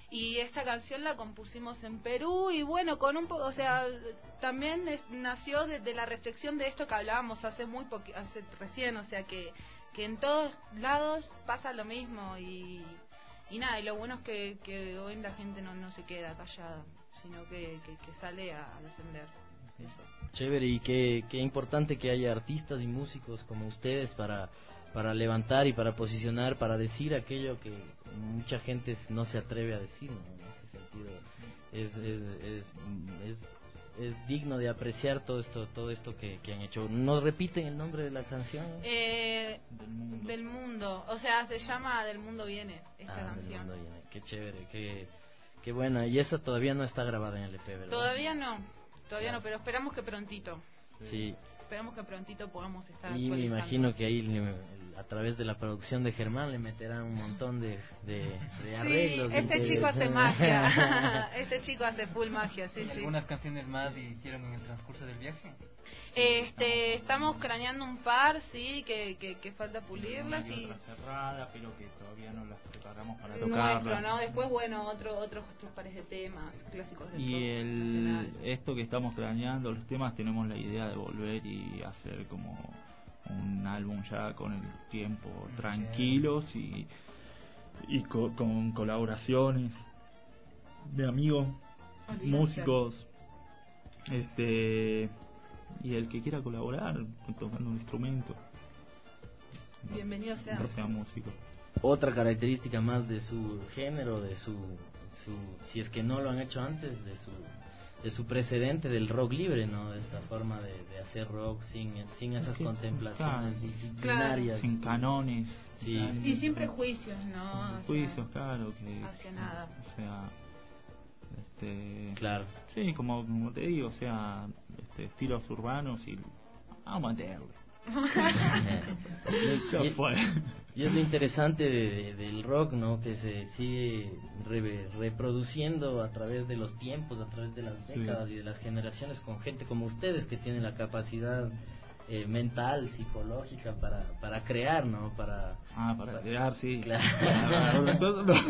Y esta canción la compusimos en Perú y bueno, con un poco, o sea, también es, nació de, de la reflexión de esto que hablábamos hace muy poqu- hace recién, o sea que, que en todos lados pasa lo mismo y, y nada, y lo bueno es que, que hoy la gente no, no se queda callada, sino que, que, que sale a defender eso. Chévere, y qué, qué importante que haya artistas y músicos como ustedes para para levantar y para posicionar, para decir aquello que mucha gente no se atreve a decir, ¿no? En ese sentido es es, es, es, es digno de apreciar todo esto todo esto que, que han hecho. ¿Nos repiten el nombre de la canción? Eh, Del mundo. del mundo, o sea, se llama Del Mundo Viene esta Ah, canción. Del Mundo Viene. Qué chévere, qué, qué buena. Y esa todavía no está grabada en el E P, ¿verdad? Todavía no, todavía Claro. no, pero esperamos que prontito. Sí. Esperamos que prontito podamos estar Y me actualizando. imagino que ahí le- a través de la producción de Germán le meterán un montón de, de, de arreglos. Sí, este de chico hace interés. magia. Este chico hace full magia, sí, ¿Y sí. algunas canciones más hicieron en el transcurso del viaje? Este, estamos craneando un par, sí, que, que, que falta pulirlas Una y y otra cerrada, pero que todavía no las preparamos para nuestro, tocarlas. ¿no? Después, bueno, otro, otros otros pares de temas clásicos del Y rock el, nacional. esto que estamos craneando, los temas, tenemos la idea de volver y hacer como un álbum ya con el tiempo tranquilos y, y co- con colaboraciones de amigos, Olvídate. músicos, este y el que quiera colaborar tocando un instrumento, Bienvenido sea. no sea músico. Otra característica más de su género, de su, su si es que no lo han hecho antes, de su de su precedente del rock libre, ¿no? De esta forma de, de hacer rock sin sin esas Sí, contemplaciones claro. disciplinarias. Sin canones, Sí. Y sin prejuicios, ¿no? sin O juicios, sea, claro, que hacia nada. o sea, este, Claro. sí, como, como te digo, o sea, este, estilos urbanos y vamos a meterle. Ya y, fue. y es lo interesante de- de- del rock, ¿no? Que se sigue re- reproduciendo a través de los tiempos, a través de las Sí. décadas y de las generaciones, con gente como ustedes que tienen la capacidad eh, mental, psicológica para para crear, ¿no? Para Ah, para crear, sí. Claro. Entonces, no.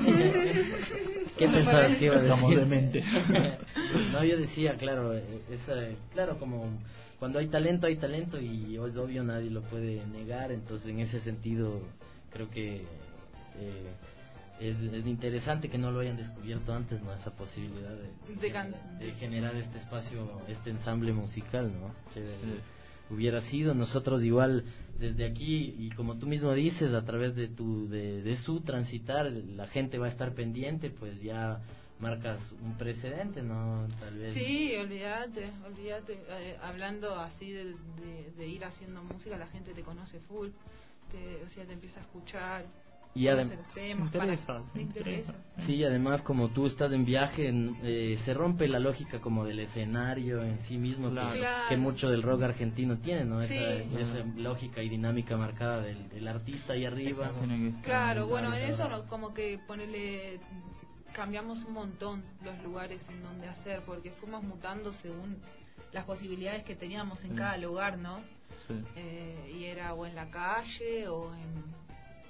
¿Qué pensabas que iba a decir? Estamos dementes. No, yo decía, claro, eh, esa, claro, como cuando hay talento, hay talento y es obvio, nadie lo puede negar, entonces en ese sentido creo que eh, es, es interesante que no lo hayan descubierto antes, ¿no? Esa posibilidad de, De can- de generar este espacio, este ensamble musical, ¿no? Chévere. Sí. Hubiera sido nosotros igual desde aquí, y como tú mismo dices, a través de tu de, de su transitar la gente va a estar pendiente, pues ya marcas un precedente, ¿no? Tal vez. Sí, olvídate, olvídate. Eh, hablando así de, de, de ir haciendo música, la gente te conoce full, te, o sea, te empieza a escuchar, Y conoce adem- los temas, Te interesa, para- te te interesa. Sí, además como tú estás en viaje, en- eh, se rompe la lógica como del escenario en sí mismo, que- Claro. Claro. que, mucho del rock argentino tiene, ¿no? Sí. Esa, esa lógica y dinámica marcada del, del artista ahí arriba. Tiene que estar- Claro, bueno, en Claro. eso no- como que ponerle cambiamos un montón los lugares en donde hacer, porque fuimos mutando según las posibilidades que teníamos en Sí. cada lugar, ¿no? Sí. Eh, y era o en la calle o en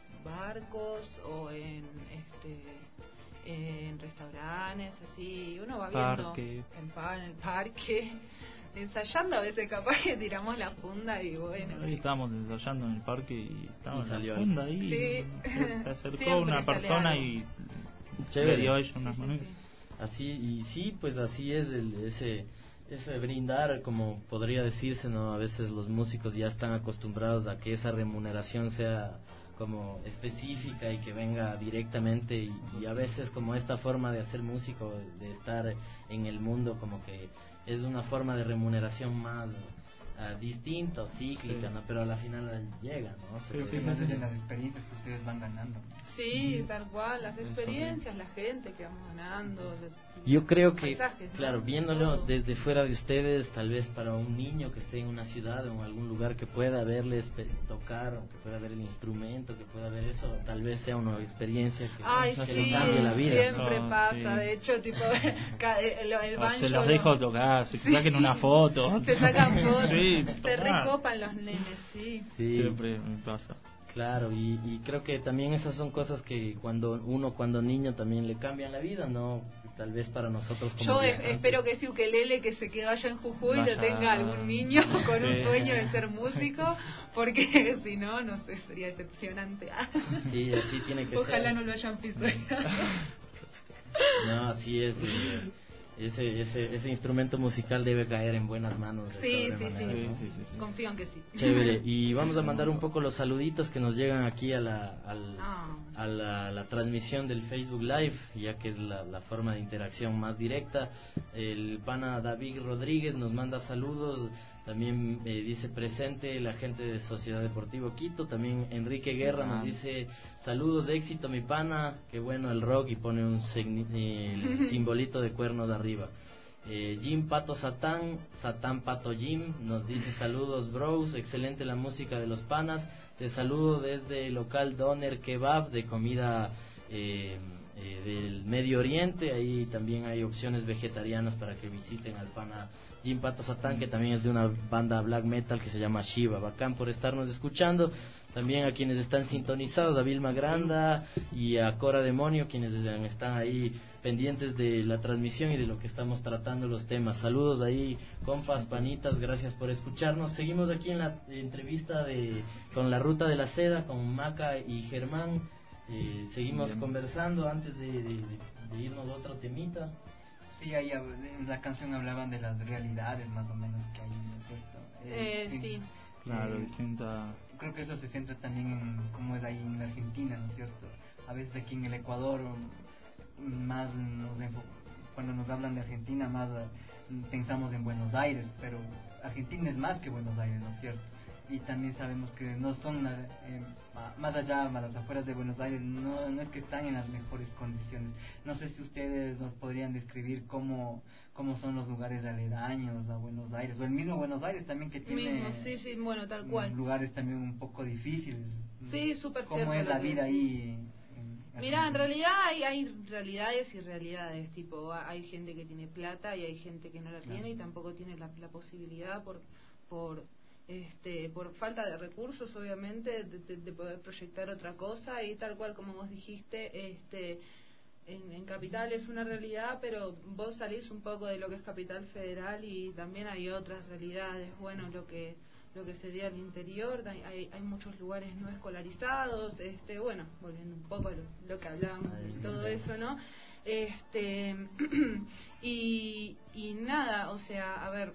barcos o en este en restaurantes, así, uno va viendo Parque. en, pa- en el parque, ensayando, a veces capaz que tiramos la funda y bueno. Ahí estábamos ensayando en el parque y estaba Y en salió la funda ahí. Sí. Se acercó Siempre una sale persona algo. y Chévere. le dio a ella Sí, unas sí, monedas. sí. Así, y sí, pues así es el, ese, ese brindar, como podría decirse, ¿no? A veces los músicos ya están acostumbrados a que esa remuneración sea como específica y que venga directamente y, y a veces como esta forma de hacer músico, de estar en el mundo, como que es una forma de remuneración más uh, distinta o cíclica, Sí. ¿no? Pero a la final llega, ¿no? Se Sí, puede sí, Además decir. es de las experiencias que ustedes van ganando. Sí, tal cual, las Eso, experiencias, la gente que vamos ganando. los- Yo creo los que, paisajes, ¿no? claro, viéndolo Todo. desde fuera de ustedes, tal vez para un niño que esté en una ciudad o en algún lugar que pueda verles pe- tocar, o que pueda ver el instrumento, que pueda ver eso, tal vez sea una experiencia que, Ay, que sí, le cambie la vida. siempre ¿no? pasa, Sí. de hecho, tipo, ca- el, el O banjo se los lo- dejo tocar, se Sí. saquen una foto. Se sacan fotos, Sí, se tomá. recopan los nenes, sí. Sí. Siempre me pasa. Claro, y, y creo que también esas son cosas que cuando uno cuando niño también le cambian la vida, ¿no? Tal vez para nosotros como yo viajantes. espero que ese ukelele que se quedó allá en Jujuy Vaya. lo tenga algún niño con Sí. un sueño de ser músico, porque si no, no sé, sería decepcionante. Sí, así tiene que Ojalá ser. no lo hayan pisoteado. No, así es. eh, Ese, ese, ese instrumento musical debe caer en buenas manos. de Sí, sí, sobremanera, sí. ¿no? Sí, sí, sí. Confío en que sí. Chévere, y vamos a mandar un poco los saluditos que nos llegan aquí a la, al- Ah. a la, la transmisión del Facebook Live, ya que es la, la forma de interacción más directa. El pana David Rodríguez nos manda saludos, también eh, dice presente la gente de Sociedad Deportivo Quito, también Enrique Guerra nos dice saludos de éxito mi pana, qué bueno el rock, y pone un signi- eh, el simbolito de cuernos de arriba. Eh, Jim Pato Satán, Satán Pato Jim, nos dice saludos bros, excelente la música de los panas, te saludo desde el local Doner Kebab de comida eh, eh, del Medio Oriente, ahí también hay opciones vegetarianas para que visiten al pana Jim Pato Satán, que también es de una banda black metal que se llama Shiva. Bacán por estarnos escuchando. También a quienes están sintonizados, a Vilma Granda y a Cora Demonio, quienes están ahí pendientes de la transmisión y de lo que estamos tratando los temas. Saludos ahí, compas, panitas, gracias por escucharnos. Seguimos aquí en la entrevista de con la Ruta de la Seda, con Maca y Germán. Eh, seguimos Bien. conversando antes de, de, de- de irnos a otro temita. Sí, ahí hab- en la canción hablaban de las realidades más o menos que hay, ¿no es cierto? Eh, sí. Claro, Eh, distinta. Creo que eso se centra también en cómo es ahí en la Argentina, ¿no es cierto? A veces aquí en el Ecuador, más nos enfo- cuando nos hablan de Argentina, más eh, pensamos en Buenos Aires, pero Argentina es más que Buenos Aires, ¿no es cierto? Y también sabemos que no son, eh, ma- más allá, a las afueras de Buenos Aires, no, no es que están en las mejores condiciones. No sé si ustedes nos podrían describir cómo, cómo son los lugares aledaños a Buenos Aires, o el mismo Buenos Aires también que tiene Mismo, sí, sí, bueno, tal cual. lugares también un poco difíciles. Sí, súper ¿Cómo cierto es lo la que vida decís. ahí? en Mira, en Argentina? realidad hay, hay realidades y realidades, tipo, ha- hay gente que tiene plata y hay gente que no la tiene y tampoco tiene la, la posibilidad por por este por falta de recursos, obviamente, de, de- de poder proyectar otra cosa, y tal cual como vos dijiste, este en, en Capital es una realidad, pero vos salís un poco de lo que es Capital Federal y también hay otras realidades. Bueno, lo que lo que sería el interior, hay, hay, hay muchos lugares no escolarizados, este bueno, volviendo un poco a lo, lo que hablábamos y todo eso, ¿no? Este y, y nada, o sea, a ver,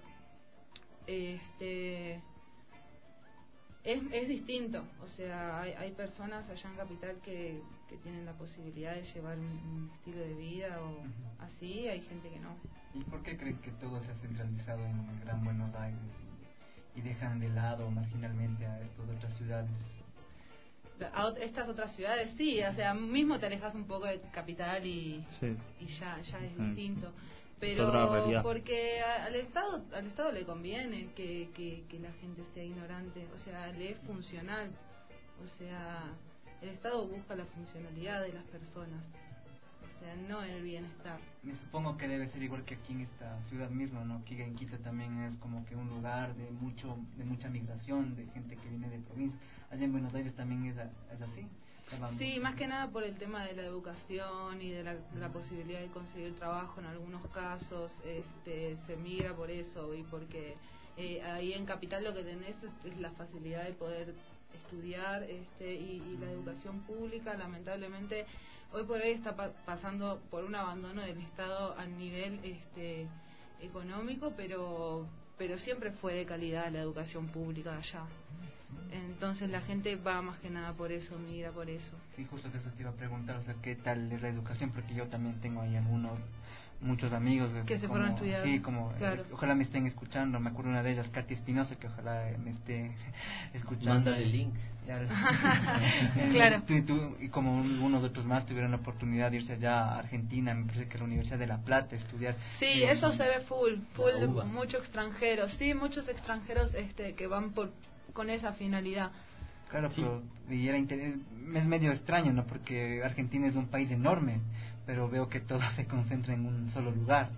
este es, es distinto, o sea, hay, hay personas allá en Capital que, que tienen la posibilidad de llevar un, un estilo de vida o Ujú. así, hay gente que no. ¿Y por qué creen que todo se ha centralizado en el Gran Buenos Aires y dejan de lado marginalmente a estas otras ciudades? A ot- estas otras ciudades sí, o sea, mismo te alejas un poco de Capital y, Sí. y ya ya es Sí. distinto, Es otra pero realidad. porque a- al Estado al Estado le conviene que, que, que la gente sea ignorante, o sea, le es funcional, o sea, el Estado busca la funcionalidad de las personas, o sea, no el bienestar. Me supongo que debe ser igual que aquí en esta ciudad misma, ¿no? Aquí en Quito también es como que un lugar de mucho de mucha migración, de gente que viene de provincia. Allá en Buenos Aires también es, a- es así. Se va Sí, mucho. más que nada por el tema de la educación y de la, de la posibilidad de conseguir trabajo en algunos casos, este, se migra por eso y porque eh, ahí en Capital lo que tenés es, es la facilidad de poder estudiar este, y, y la educación pública lamentablemente hoy por hoy está pa- pasando por un abandono del Estado a nivel este, económico, pero pero siempre fue de calidad la educación pública allá. Entonces la gente va más que nada por eso, migra por eso. Sí, justo de eso te iba a preguntar, o sea, ¿qué tal es la educación? Porque yo también tengo ahí algunos, muchos amigos Que se como- fueron a estudiar. Sí, como, Claro. eh, ojalá me estén escuchando. Me acuerdo una de ellas, Katy Espinosa, que ojalá me esté escuchando. Mándale el link. Ya. Claro. Tú y tú, y como algunos otros más, tuvieron la oportunidad de irse allá a Argentina, me parece que a la Universidad de La Plata, a estudiar. Sí, Eh, eso se ve full, La full, uva. muchos extranjeros, sí, muchos extranjeros este que van por con esa finalidad. Claro, Sí. pero y era inter- es medio extraño, ¿no? Porque Argentina es un país enorme, pero veo que todo se concentra en un solo lugar.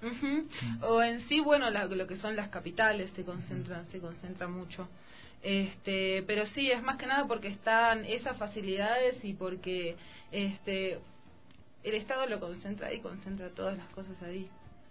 Uh-huh. O en sí, bueno, la, lo que son las capitales se concentra, se concentra mucho. Este, pero sí, es más que nada porque están esas facilidades y porque este el Estado lo concentra ahí, concentra todas las cosas ahí.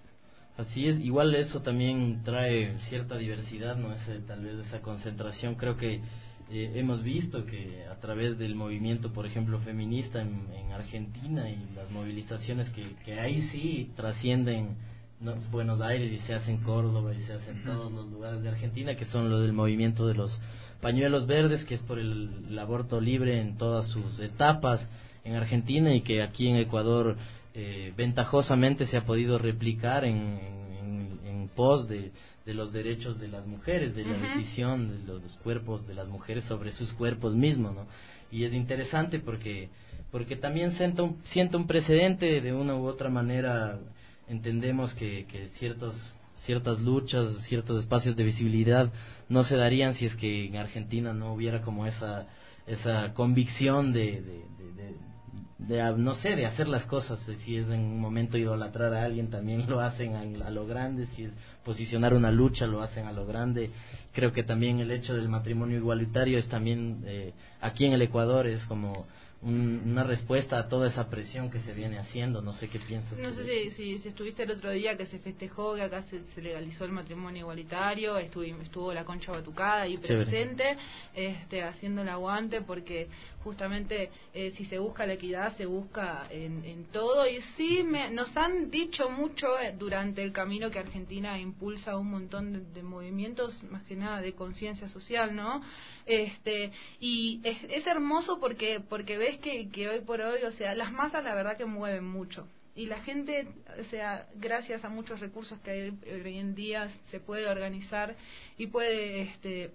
Así es, igual eso también trae cierta diversidad, ¿no? Ese, tal vez esa concentración, creo que eh, hemos visto que a través del movimiento, por ejemplo, feminista en, en Argentina y las movilizaciones que, que ahí sí trascienden, ¿no?, Buenos Aires y se hace en Córdoba y se hace en todos los lugares de Argentina, que son lo del movimiento de los pañuelos verdes, que es por el, el aborto libre en todas sus etapas en Argentina y que aquí en Ecuador eh, ventajosamente se ha podido replicar en, en, en pos de, de los derechos de las mujeres, de la uh-huh. decisión de los cuerpos de las mujeres sobre sus cuerpos mismos, ¿no? Y es interesante porque porque también sienta un, sienta un precedente. De una u otra manera entendemos que, que ciertos ciertas luchas, ciertos espacios de visibilidad no se darían si es que en Argentina no hubiera como esa esa convicción de, de, de, de, de no sé, de hacer las cosas. Si es en un momento idolatrar a alguien, también lo hacen a, a lo grande. Si es posicionar una lucha, lo hacen a lo grande. Creo que también el hecho del matrimonio igualitario es también, eh, aquí en el Ecuador, es como un, una respuesta a toda esa presión que se viene haciendo. No sé qué piensas. No sé si, si, si estuviste el otro día que se festejó, que acá se, se legalizó el matrimonio igualitario, estuvo, estuvo la Concha Batucada ahí presente, este, haciendo el aguante, porque justamente eh, si se busca la equidad, se busca en, en todo. Y sí, me, nos han dicho mucho eh, durante el camino que Argentina impulsa un montón de, de movimientos, más que nada de conciencia social, ¿no? Este, y es, es hermoso porque porque ves que, que hoy por hoy, o sea, las masas la verdad que mueven mucho. Y la gente, o sea, gracias a muchos recursos que hay hoy en día, se puede organizar y puede, este,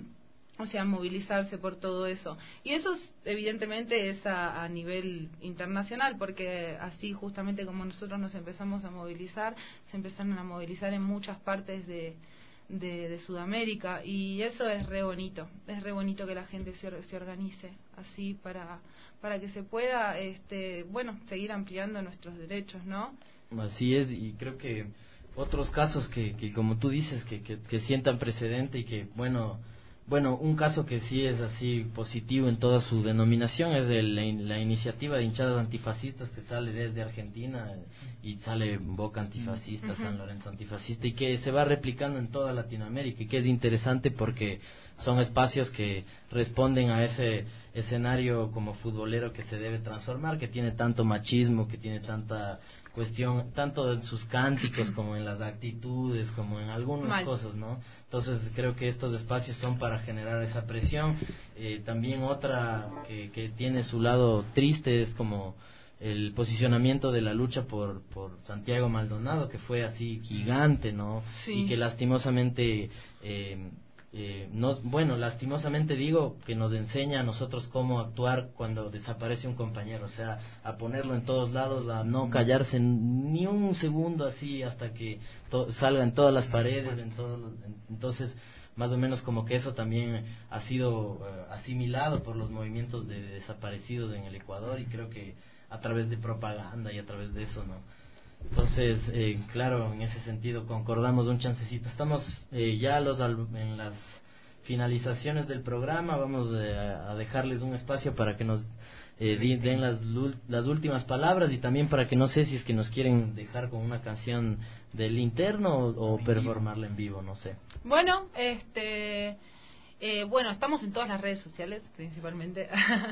o sea, movilizarse por todo eso. Y eso es, evidentemente es a, a nivel internacional, porque así justamente como nosotros nos empezamos a movilizar, se empezaron a movilizar en muchas partes de, de, de Sudamérica, y eso es re bonito, es re bonito que la gente se, se organice así para, para que se pueda, este, bueno, seguir ampliando nuestros derechos, ¿no? Así es, y creo que otros casos que, que como tú dices, que, que, que sientan precedente y que, bueno, bueno, un caso que sí es así positivo en toda su denominación es el, la, la iniciativa de hinchadas antifascistas que sale desde Argentina y sale Boca Antifascista, uh-huh. San Lorenzo Antifascista, y que se va replicando en toda Latinoamérica, y que es interesante porque son espacios que responden a ese escenario como futbolero que se debe transformar, que tiene tanto machismo, que tiene tanta cuestión, tanto en sus cánticos como en las actitudes, como en algunas Mal. cosas, ¿no? Entonces creo que estos espacios son para generar esa presión. Eh, también otra que, que tiene su lado triste es como el posicionamiento de la lucha por por Santiago Maldonado, que fue así gigante, ¿no? Sí. Y que lastimosamente eh, Eh, no, bueno, lastimosamente digo que nos enseña a nosotros cómo actuar cuando desaparece un compañero, o sea, a ponerlo en todos lados, a no callarse ni un segundo así hasta que to- salga en todas las paredes, en todos los, en, entonces más o menos como que eso también ha sido uh, asimilado por los movimientos de, de desaparecidos en el Ecuador, y creo que a través de propaganda y a través de eso, ¿no? Entonces, eh, claro, en ese sentido concordamos un chancecito. Estamos eh, ya los al, en las finalizaciones del programa. Vamos eh, a dejarles un espacio para que nos eh, di, den las, las últimas palabras, y también para que no sé si es que nos quieren dejar con una canción del interno o, o performarla en vivo, no sé. Bueno, este... Eh, bueno, estamos en todas las redes sociales, principalmente.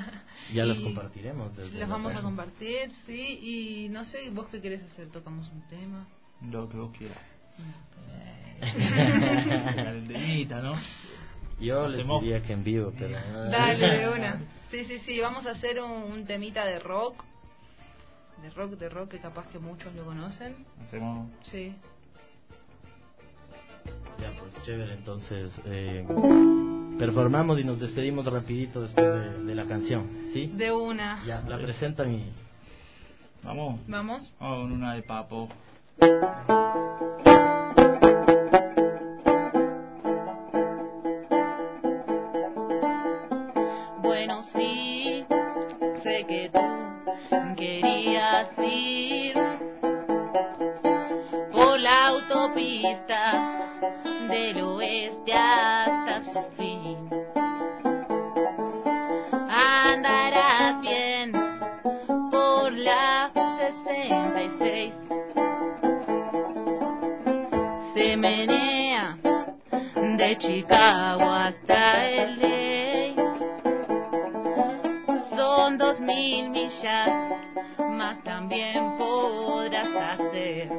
Ya las compartiremos. Las vamos a compartir, sí. Y no sé, ¿vos qué querés hacer? ¿Tocamos un tema? Lo que vos quieras. El temita, ¿no? Yo les diría que en vivo, pero... Dale, de una. Sí, sí, sí, vamos a hacer un, un temita de rock. De rock, de rock, que capaz que muchos lo conocen. ¿Hacemos? Sí. Ya, pues chévere, entonces eh, performamos y nos despedimos rapidito después de, de la canción, ¿sí? De una. Ya, la presentan y... ¿Vamos? ¿Vamos? Vamos con una de Papo. Bueno, sí, sé que tú querías ir por de Chicago hasta L A. Son dos mil millas, más también podrás hacer.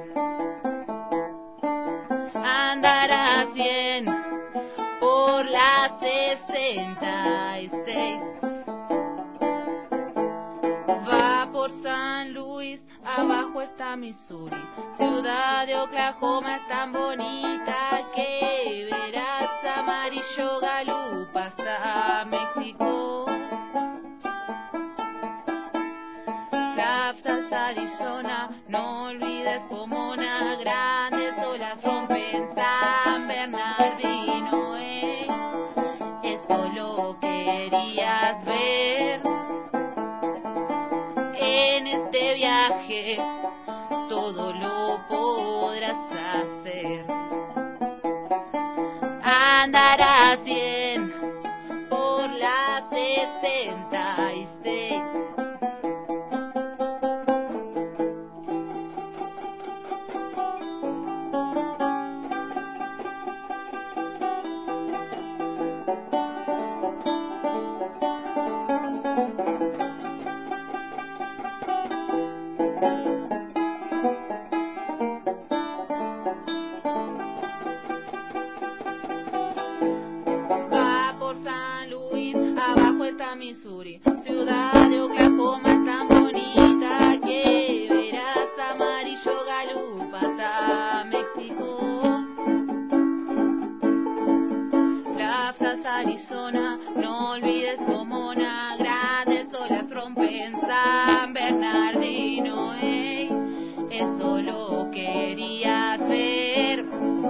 Andar a cien por la sesenta y seis. Va por San Luis, abajo está Missouri. Ciudad de Oklahoma es tan bonita que verás amarillo Gallup hasta México. Laftas, Arizona, no olvides Pomona, grandes olas rompen San Bernardino, eh. Eso lo querías ver. En este viaje todo lo podrás hacer. Andar a cien por la sesenta y seis. Missouri, ciudad de Oklahoma es tan bonita que verás amarillo Gallup hasta México. Laftas, Arizona, no olvides Pomona, grandes olas rompen San Bernardino, ey. Eso lo querías ver.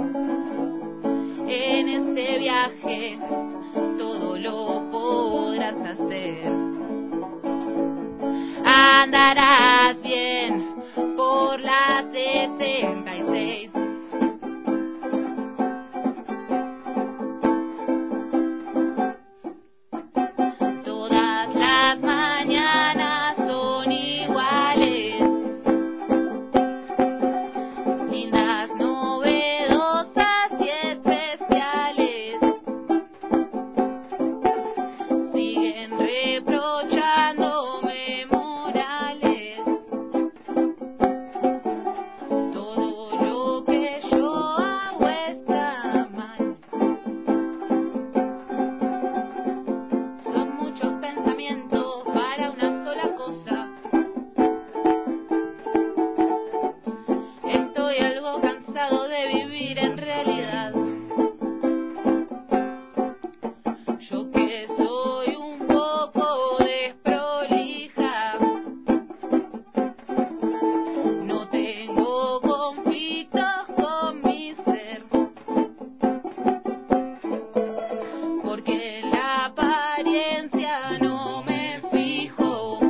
En este viaje todo lo podrás hacer. Andarás bien por la sesenta y seis. Todas las mañanas son iguales, lindas, novedosas y especiales. Siguen reprochándome morales. Todo lo que yo hago está mal. Son muchos pensamientos para una sola cosa. Estoy algo cansado de vivir en realidad. Yo que soy un poco desprolija, no tengo conflictos con mi ser, porque en la apariencia no me fijo.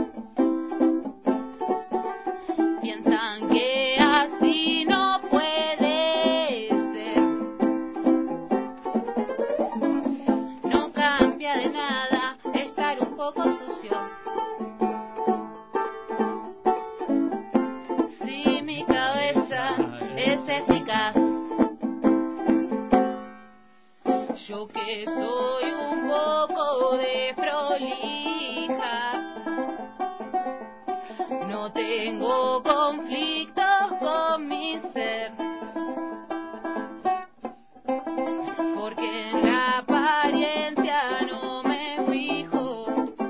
Piensan que así no puede ser. No cambia de nada estar un poco sucio. Si mi cabeza es eficaz. Yo que soy un poco desprolija, no tengo conflictos con mi ser, porque en la apariencia no me fijo.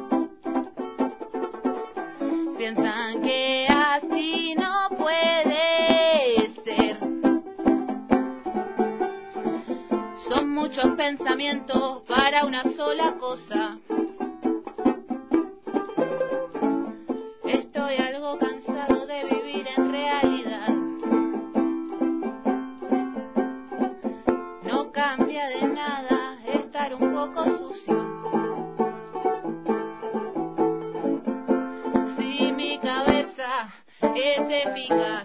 Piensan que así no puede ser. Son muchos pensamientos para una sola cosa. Estoy algo cansado de vivir en realidad. No cambia de nada estar un poco sucio. Si mi cabeza es eficaz.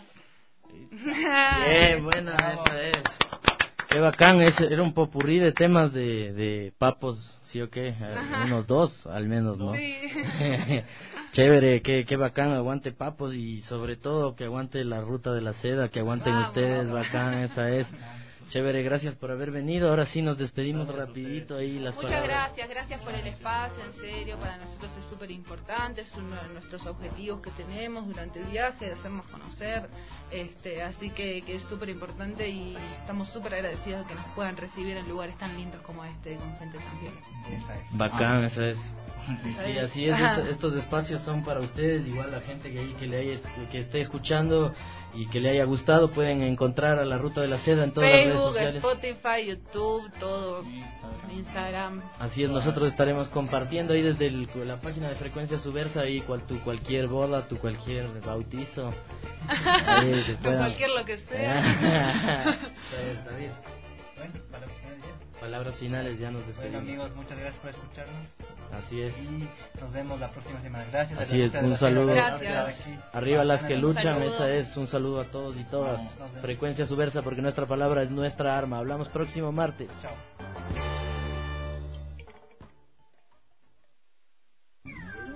Bien, buena, esa es. Qué bacán, ese era un popurrí de temas de, de papos, ¿sí o qué? Ajá. Unos dos, al menos, ¿no? Sí. Chévere, qué, qué bacán, aguante papos y sobre todo que aguante la ruta de la seda, que aguanten Vamos. ustedes, bacán, esa es. Chévere, gracias por haber venido. Ahora sí nos despedimos gracias rapidito ahí las Muchas palabras. gracias, gracias por el espacio, en serio, para nosotros es súper importante, es uno de nuestros objetivos que tenemos durante el viaje, de hacernos conocer, este, así que, que es súper importante y estamos súper agradecidos de que nos puedan recibir en lugares tan lindos como este, con gente tan bien. Bacán, esa es. Sí, así es, estos, estos espacios son para ustedes, igual la gente que ahí que le haya, que esté escuchando y que le haya gustado pueden encontrar a La Ruta de la Seda en todas Facebook, las redes sociales. Spotify, YouTube, todo, Instagram. Así es, nosotros estaremos compartiendo ahí desde el, la página de Frecuencia Subversa ahí cual, tu cualquier boda, tu cualquier bautizo, ahí se pueda... cualquier lo que sea. Está bien. Bueno, para finales, palabras finales, ya nos despedimos. Bueno amigos, muchas gracias por escucharnos. Así es. Y nos vemos la próxima semana. Gracias. Así es, un saludo. Gracias. Arriba las que luchan, esa es, un saludo a todos y todas. Frecuencia Subversa, porque nuestra palabra es nuestra arma. Hablamos próximo martes. Chao.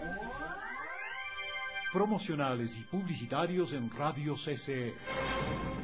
Promocionales y publicitarios en Radio C C E.